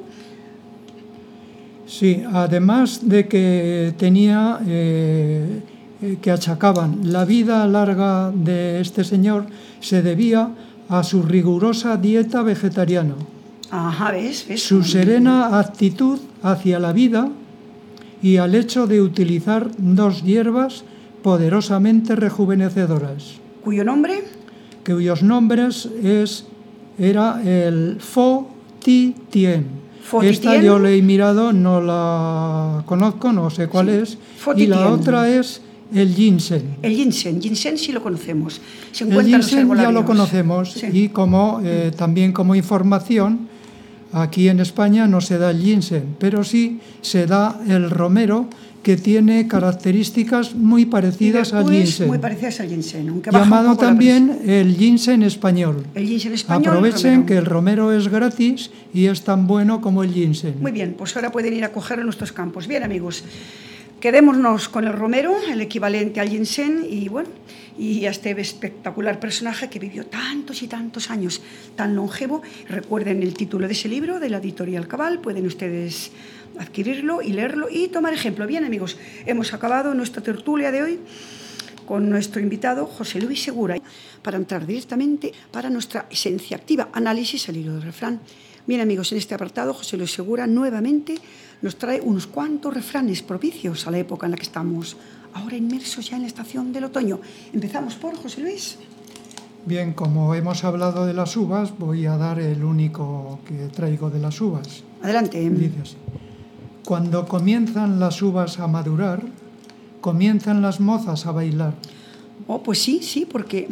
Sí, además de que tenía... Eh, que achacaban la vida larga de este señor, se debía a su rigurosa dieta vegetariana. Ajá, ¿ves? ¿Ves? Su serena actitud hacia la vida y al hecho de utilizar dos hierbas poderosamente rejuvenecedoras. cuyo nombre... Cuyos nombres es, era el Pho Thi Tien. Pho Thi Esta Tien. yo la he mirado, no la conozco, no sé cuál Sí. es. Pho Thi Y la Tien. otra es el ginseng. El ginseng, ginseng sí lo conocemos. Se El encuentra en los ginseng ya lo herbolarios. conocemos Sí. y como eh, también como información, aquí en España no se da el ginseng, pero sí se da el romero, que tiene características muy parecidas Y al después, ginseng, muy parecidas al ginseng, aunque baja un llamado poco la también el ginseng español. presión. El ginseng español. Aprovechen romero. que el romero es gratis y es tan bueno como el ginseng. Muy bien, pues ahora pueden ir a cogerlo en nuestros campos. Bien, amigos, quedémonos con el romero, el equivalente al ginseng, y bueno, y a este espectacular personaje que vivió tantos y tantos años, tan longevo. Recuerden el título de ese libro, de la editorial Cabal, pueden ustedes adquirirlo y leerlo y tomar ejemplo. Bien, amigos, hemos acabado nuestra tertulia de hoy con nuestro invitado José Luis Segura, para entrar directamente para nuestra esencia activa, análisis al hilo del refrán. Bien, amigos, en este apartado José Luis Segura nuevamente nos trae unos cuantos refranes propicios a la época en la que estamos, ahora inmersos ya en la estación del otoño. Empezamos por José Luis. Bien, como hemos hablado de las uvas, voy a dar el único que traigo de las uvas. Adelante. Dice así: cuando comienzan las uvas a madurar, comienzan las mozas a bailar. Oh, pues sí, sí, porque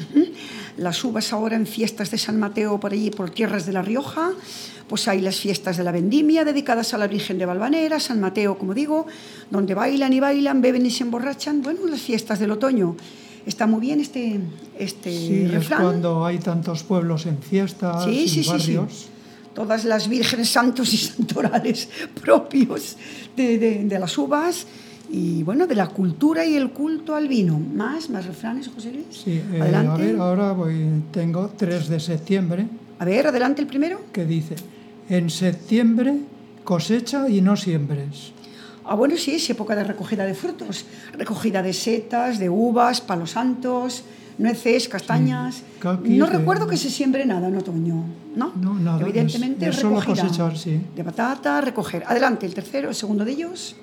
las uvas ahora en fiestas de San Mateo por allí, por tierras de La Rioja, pues hay las fiestas de la vendimia dedicadas a la Virgen de Valvanera, San Mateo, como digo, donde bailan y bailan, beben y se emborrachan. Bueno, las fiestas del otoño. Está muy bien este, este Sí, refrán. es cuando hay tantos pueblos en fiestas, Sí, en sí, sí, barrios. sí. Todas las vírgenes, santos y santorales propios de, de, de las uvas y, bueno, de la cultura y el culto al vino. ¿Más? ¿Más refranes, José Luis? Sí, eh, Adelante. a ver, ahora voy, tengo tres de septiembre, A ver, adelante el primero. que dice: en septiembre cosecha y no siembres. Ah, bueno, sí, es época de recogida de frutos. Recogida de setas, de uvas, palos santos, nueces, castañas. Sí, caquis, no de- recuerdo que se siembre nada en otoño, ¿no? No, nada, Evidentemente, es- es solo recogida cosechar, sí. de patata, recoger. Adelante, el tercero, el segundo de ellos.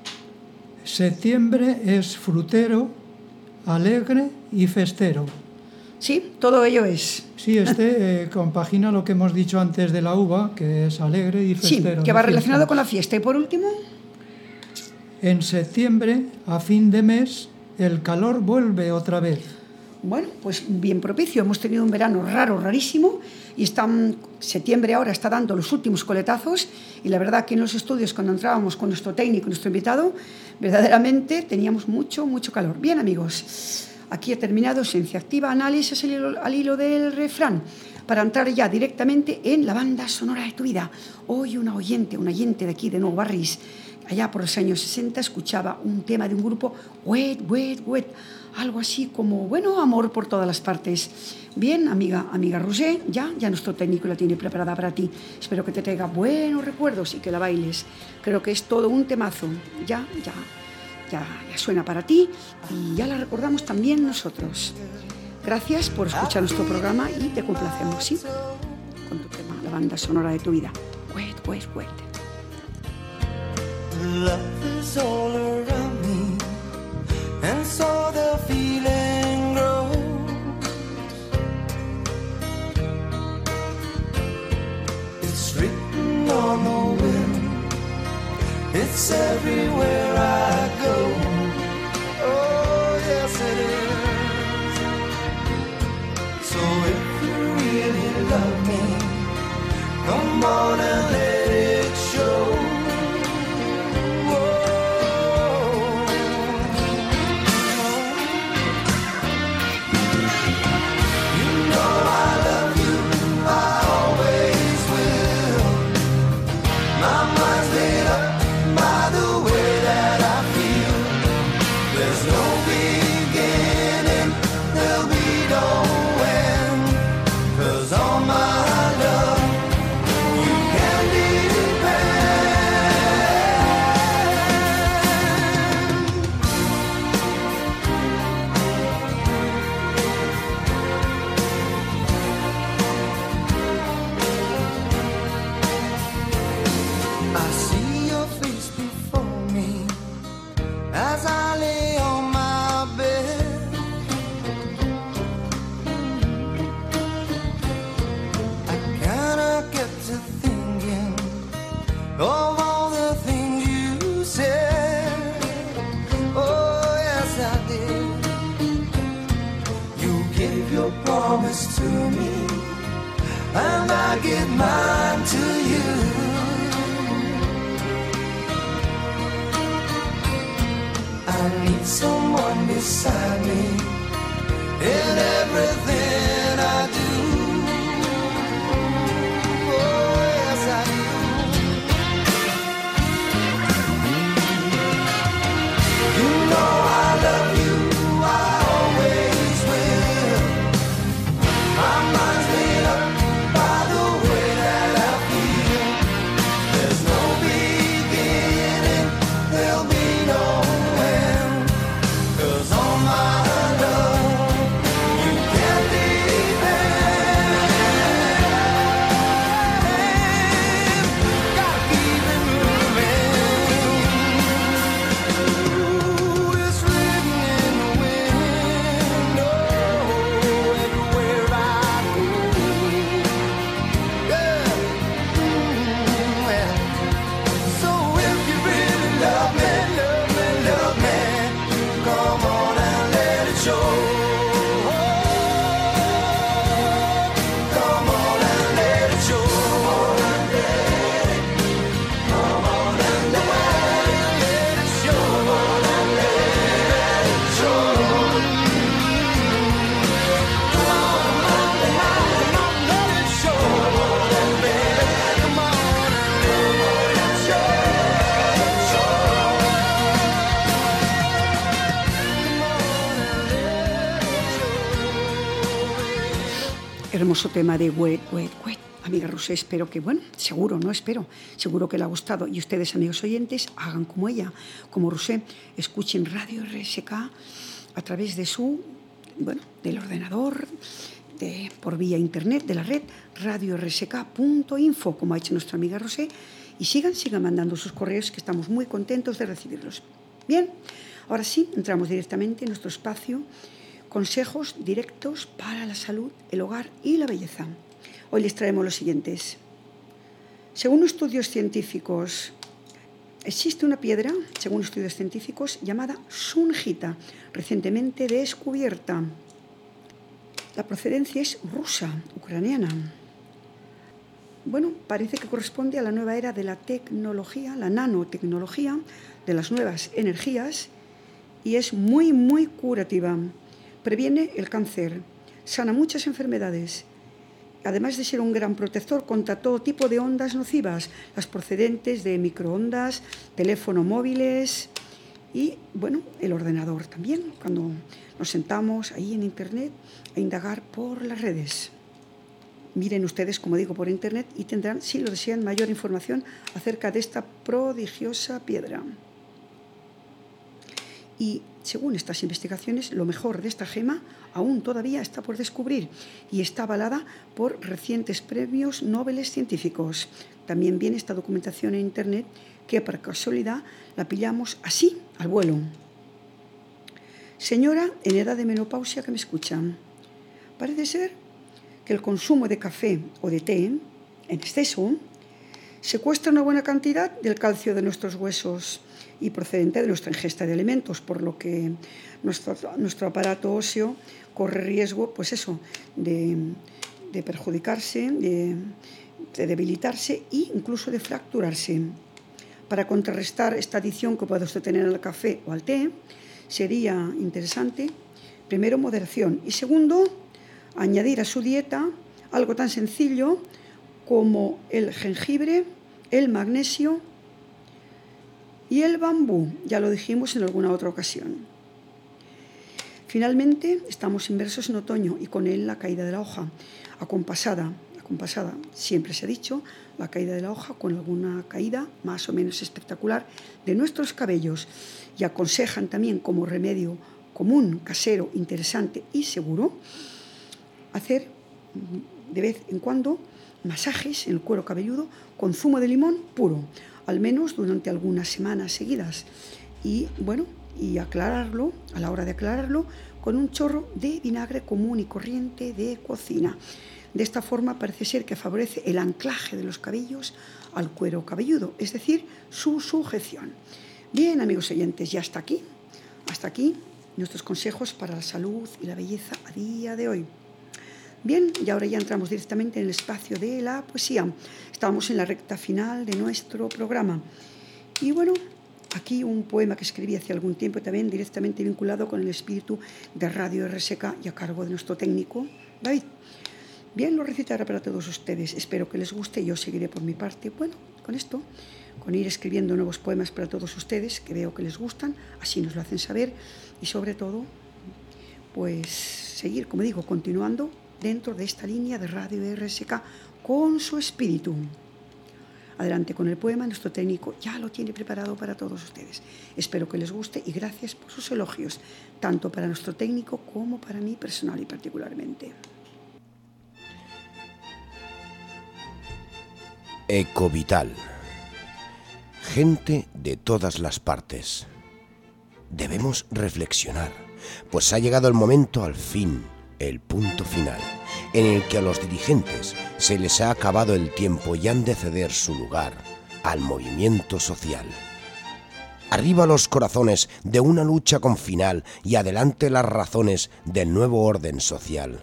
Septiembre es frutero, alegre y festero. Sí, todo ello es. Sí, este eh, compagina lo que hemos dicho antes de la uva, que es alegre y Sí, festero. que de va relacionado fiesta. con la fiesta. Y por último, En septiembre, a fin de mes, el calor vuelve otra vez. bueno, pues bien propicio. Hemos tenido un verano raro, rarísimo, y está, septiembre ahora está dando los últimos coletazos, y la verdad que en los estudios, cuando entrábamos con nuestro técnico, nuestro invitado, verdaderamente teníamos mucho, mucho calor. Bien, amigos, aquí ha terminado Esencia Activa, análisis al hilo, al hilo del refrán, para entrar ya directamente en la banda sonora de tu vida. Hoy una oyente, un oyente de aquí, de Nuevo Barris, allá por los años sesenta, escuchaba un tema de un grupo, Wet, Wet, Wet, algo así como, bueno, amor por todas las partes. Bien, amiga, amiga Roger, ya, ya nuestro técnico la tiene preparada para ti. Espero que te traiga buenos recuerdos y que la bailes. Creo que es todo un temazo. Ya, ya, ya, ya suena para ti y ya la recordamos también nosotros. Gracias por escuchar nuestro programa y te complacemos, ¿sí? Con tu tema, la banda sonora de tu vida. Wet, wet, wet. Love is all around me, and so the feeling grows. It's written on the wind, it's everywhere I go. Oh, yes it is. So if you really love me, come on and let it show. My mind's made up by the way that I feel. your promise to me, and I give mine to you. I need someone beside me in everything I do. Oh, yes, I do. You know I love you, I always will. My mind's made up by the way that I feel. There's no beginning, there'll be no end. 'Cause all my love, you can depend. Gotta keep it moving. Ooh, it's written in the wind. Oh, everywhere I go. Yeah. Mm, well. So if you really love me, love me, love me, come on and let it show. Come on and let it show. Come on and let it show. Come on and let it show. Come on and let it show. Come on and let it come on and let it show. Hermoso tema de Wet, Wet, Wet. Amiga Rosé, espero que, bueno, seguro, no espero, seguro que le ha gustado. Y ustedes, amigos oyentes, hagan como ella, como Rosé, escuchen Radio R S K a través de su, bueno, del ordenador, de, por vía internet, de la red radio r s k punto info, como ha hecho nuestra amiga Rosé. Y sigan, sigan mandando sus correos, que estamos muy contentos de recibirlos. Bien, ahora sí, entramos directamente en nuestro espacio. Consejos directos para la salud, el hogar y la belleza. Hoy les traemos los siguientes. Según estudios científicos, existe una piedra, según estudios científicos, llamada sunjita, recientemente descubierta. La procedencia es rusa, ucraniana. Bueno, parece que corresponde a la nueva era de la tecnología, la nanotecnología, de las nuevas energías, y es muy, muy curativa. Previene el cáncer, sana muchas enfermedades, además de ser un gran protector contra todo tipo de ondas nocivas, las procedentes de microondas, teléfonos móviles y, bueno, el ordenador también, cuando nos sentamos ahí en Internet a indagar por las redes. Miren ustedes, como digo, por Internet y tendrán, si lo desean, mayor información acerca de esta prodigiosa piedra. Y según estas investigaciones, lo mejor de esta gema aún todavía está por descubrir y está avalada por recientes premios Nobel científicos. También viene esta documentación en Internet que, por casualidad, la pillamos así, al vuelo. Señora en edad de menopausia que me escuchan, parece ser que el consumo de café o de té en exceso secuestra una buena cantidad del calcio de nuestros huesos y procedente de nuestra ingesta de alimentos, por lo que nuestro, nuestro aparato óseo corre riesgo, pues eso, de, de perjudicarse, de, de debilitarse e incluso de fracturarse. Para contrarrestar esta adicción que puede usted tener al café o al té, sería interesante, primero, moderación y segundo, añadir a su dieta algo tan sencillo como el jengibre, el magnesio y el bambú, ya lo dijimos en alguna otra ocasión. Finalmente, estamos inmersos en otoño y con él la caída de la hoja, acompasada, acompasada, siempre se ha dicho, la caída de la hoja con alguna caída más o menos espectacular de nuestros cabellos, y aconsejan también como remedio común, casero, interesante y seguro, hacer de vez en cuando masajes en el cuero cabelludo con zumo de limón puro, al menos durante algunas semanas seguidas, y bueno, y aclararlo, a la hora de aclararlo, con un chorro de vinagre común y corriente de cocina. De esta forma parece ser que favorece el anclaje de los cabellos al cuero cabelludo, es decir, su sujeción. Bien, amigos oyentes, ya hasta aquí, hasta aquí nuestros consejos para la salud y la belleza a día de hoy. Bien, y ahora ya entramos directamente en el espacio de la poesía. Estamos en la recta final de nuestro programa. Y bueno, aquí un poema que escribí hace algún tiempo también directamente vinculado con el espíritu de Radio R S K y a cargo de nuestro técnico, David. Bien, lo recitaré para todos ustedes. Espero que les guste y yo seguiré por mi parte, bueno, con esto, con ir escribiendo nuevos poemas para todos ustedes, que veo que les gustan, así nos lo hacen saber, y sobre todo, pues seguir, como digo, continuando dentro de esta línea de Radio R S K con su espíritu. Adelante con el poema, nuestro técnico ya lo tiene preparado para todos ustedes. Espero que les guste y gracias por sus elogios, tanto para nuestro técnico como para mí personal y particularmente. Ecovital. Gente de todas las partes. Debemos reflexionar, pues ha llegado el momento al fin, el punto final, en el que a los dirigentes se les ha acabado el tiempo y han de ceder su lugar al movimiento social. Arriba los corazones de una lucha con final y adelante las razones del nuevo orden social.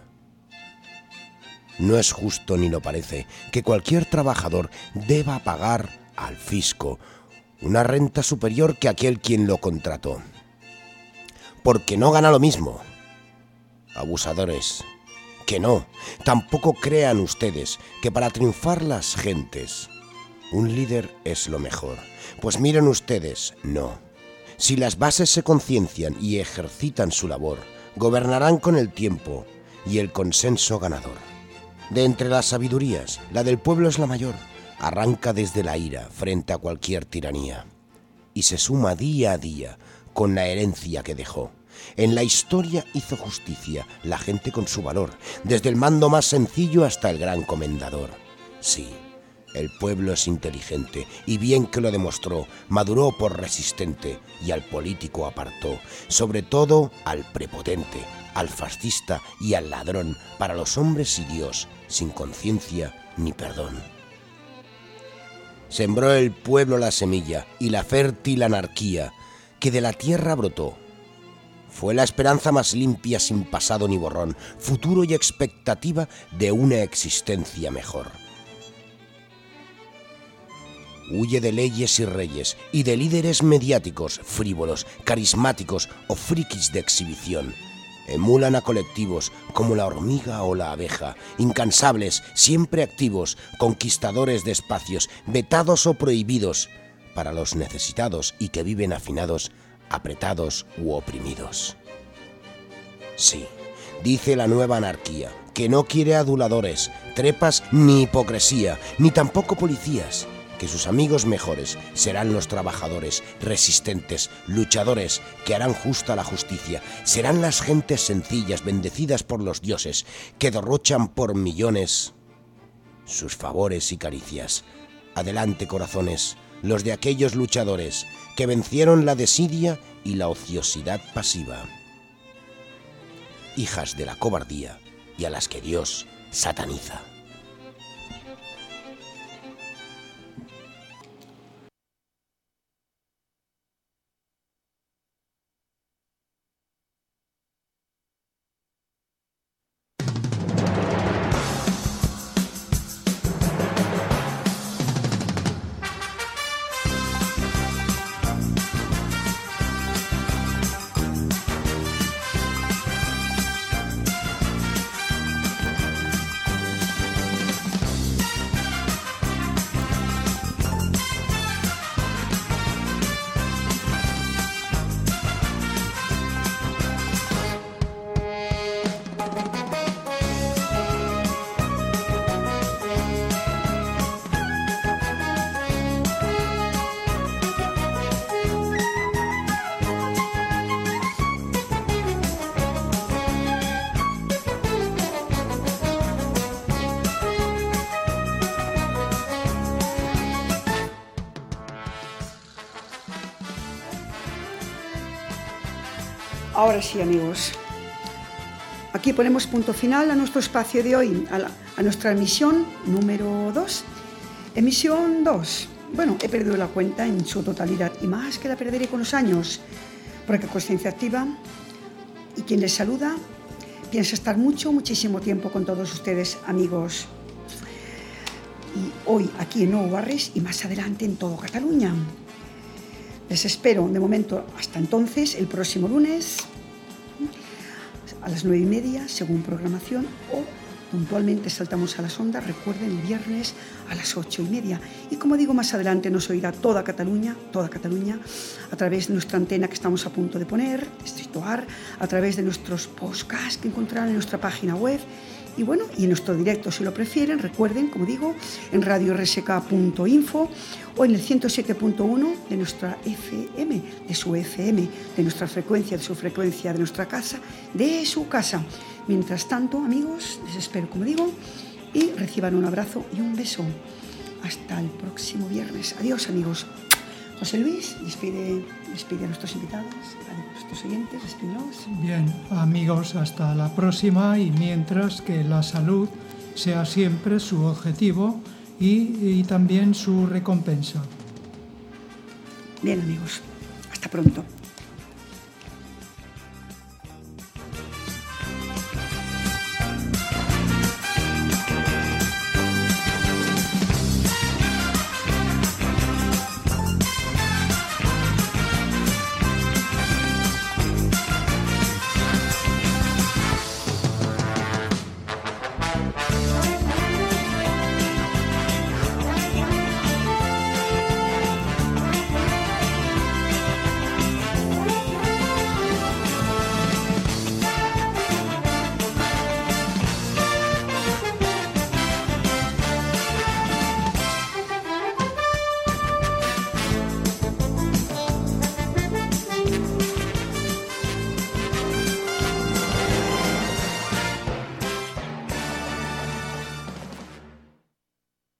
No es justo ni lo parece que cualquier trabajador deba pagar al fisco una renta superior que aquel quien lo contrató, porque no gana lo mismo. Abusadores, que no, tampoco crean ustedes que para triunfar las gentes un líder es lo mejor. Pues miren ustedes, no. Si las bases se conciencian y ejercitan su labor, gobernarán con el tiempo y el consenso ganador. De entre las sabidurías, la del pueblo es la mayor. Arranca desde la ira frente a cualquier tiranía y se suma día a día con la herencia que dejó. En la historia hizo justicia la gente con su valor, desde el mando más sencillo hasta el gran comendador. Sí, el pueblo es inteligente y bien que lo demostró, maduró por resistente y al político apartó, sobre todo al prepotente, al fascista y al ladrón, para los hombres y Dios, sin conciencia ni perdón. Sembró el pueblo la semilla y la fértil anarquía que de la tierra brotó. Fue la esperanza más limpia, sin pasado ni borrón, futuro y expectativa de una existencia mejor. Huye de leyes y reyes y de líderes mediáticos, frívolos, carismáticos o frikis de exhibición. Emulan a colectivos como la hormiga o la abeja, incansables, siempre activos, conquistadores de espacios, vetados o prohibidos, para los necesitados y que viven afinados, apretados u oprimidos. Sí, dice la nueva anarquía, que no quiere aduladores, trepas ni hipocresía, ni tampoco policías, que sus amigos mejores serán los trabajadores, resistentes, luchadores, que harán justa la justicia, serán las gentes sencillas, bendecidas por los dioses, que derrochan por millones sus favores y caricias. Adelante, corazones, los de aquellos luchadores que vencieron la desidia y la ociosidad pasiva. Hijas de la cobardía y a las que Dios sataniza. Ahora sí, amigos, aquí ponemos punto final a nuestro espacio de hoy, a, la, a nuestra emisión número dos. Emisión dos. Bueno, he perdido la cuenta en su totalidad y más que la perderé con los años, porque Conciencia Activa y quien les saluda pienso estar mucho, muchísimo tiempo con todos ustedes, amigos. Y hoy aquí en Nou Barris y más adelante en todo Cataluña. Les espero, de momento, hasta entonces, el próximo lunes a las nueve y media, según programación, o puntualmente saltamos a las ondas, recuerden, el viernes a las ocho y media. Y como digo, más adelante nos oirá toda Cataluña, toda Cataluña, a través de nuestra antena que estamos a punto de poner, Distrito Ar, a través de nuestros podcasts que encontrarán en nuestra página web. Y bueno, y en nuestro directo, si lo prefieren, recuerden, como digo, en radio r s k punto info o en el ciento siete punto uno de nuestra F M, de su F M, de nuestra frecuencia, de su frecuencia, de nuestra casa, de su casa. Mientras tanto, amigos, les espero, como digo, y reciban un abrazo y un beso. Hasta el próximo viernes. Adiós, amigos. José Luis, despide, despide a nuestros invitados, a nuestros oyentes, despídelos. Bien, amigos, hasta la próxima, y mientras que la salud sea siempre su objetivo y, y también su recompensa. Bien, amigos, hasta pronto.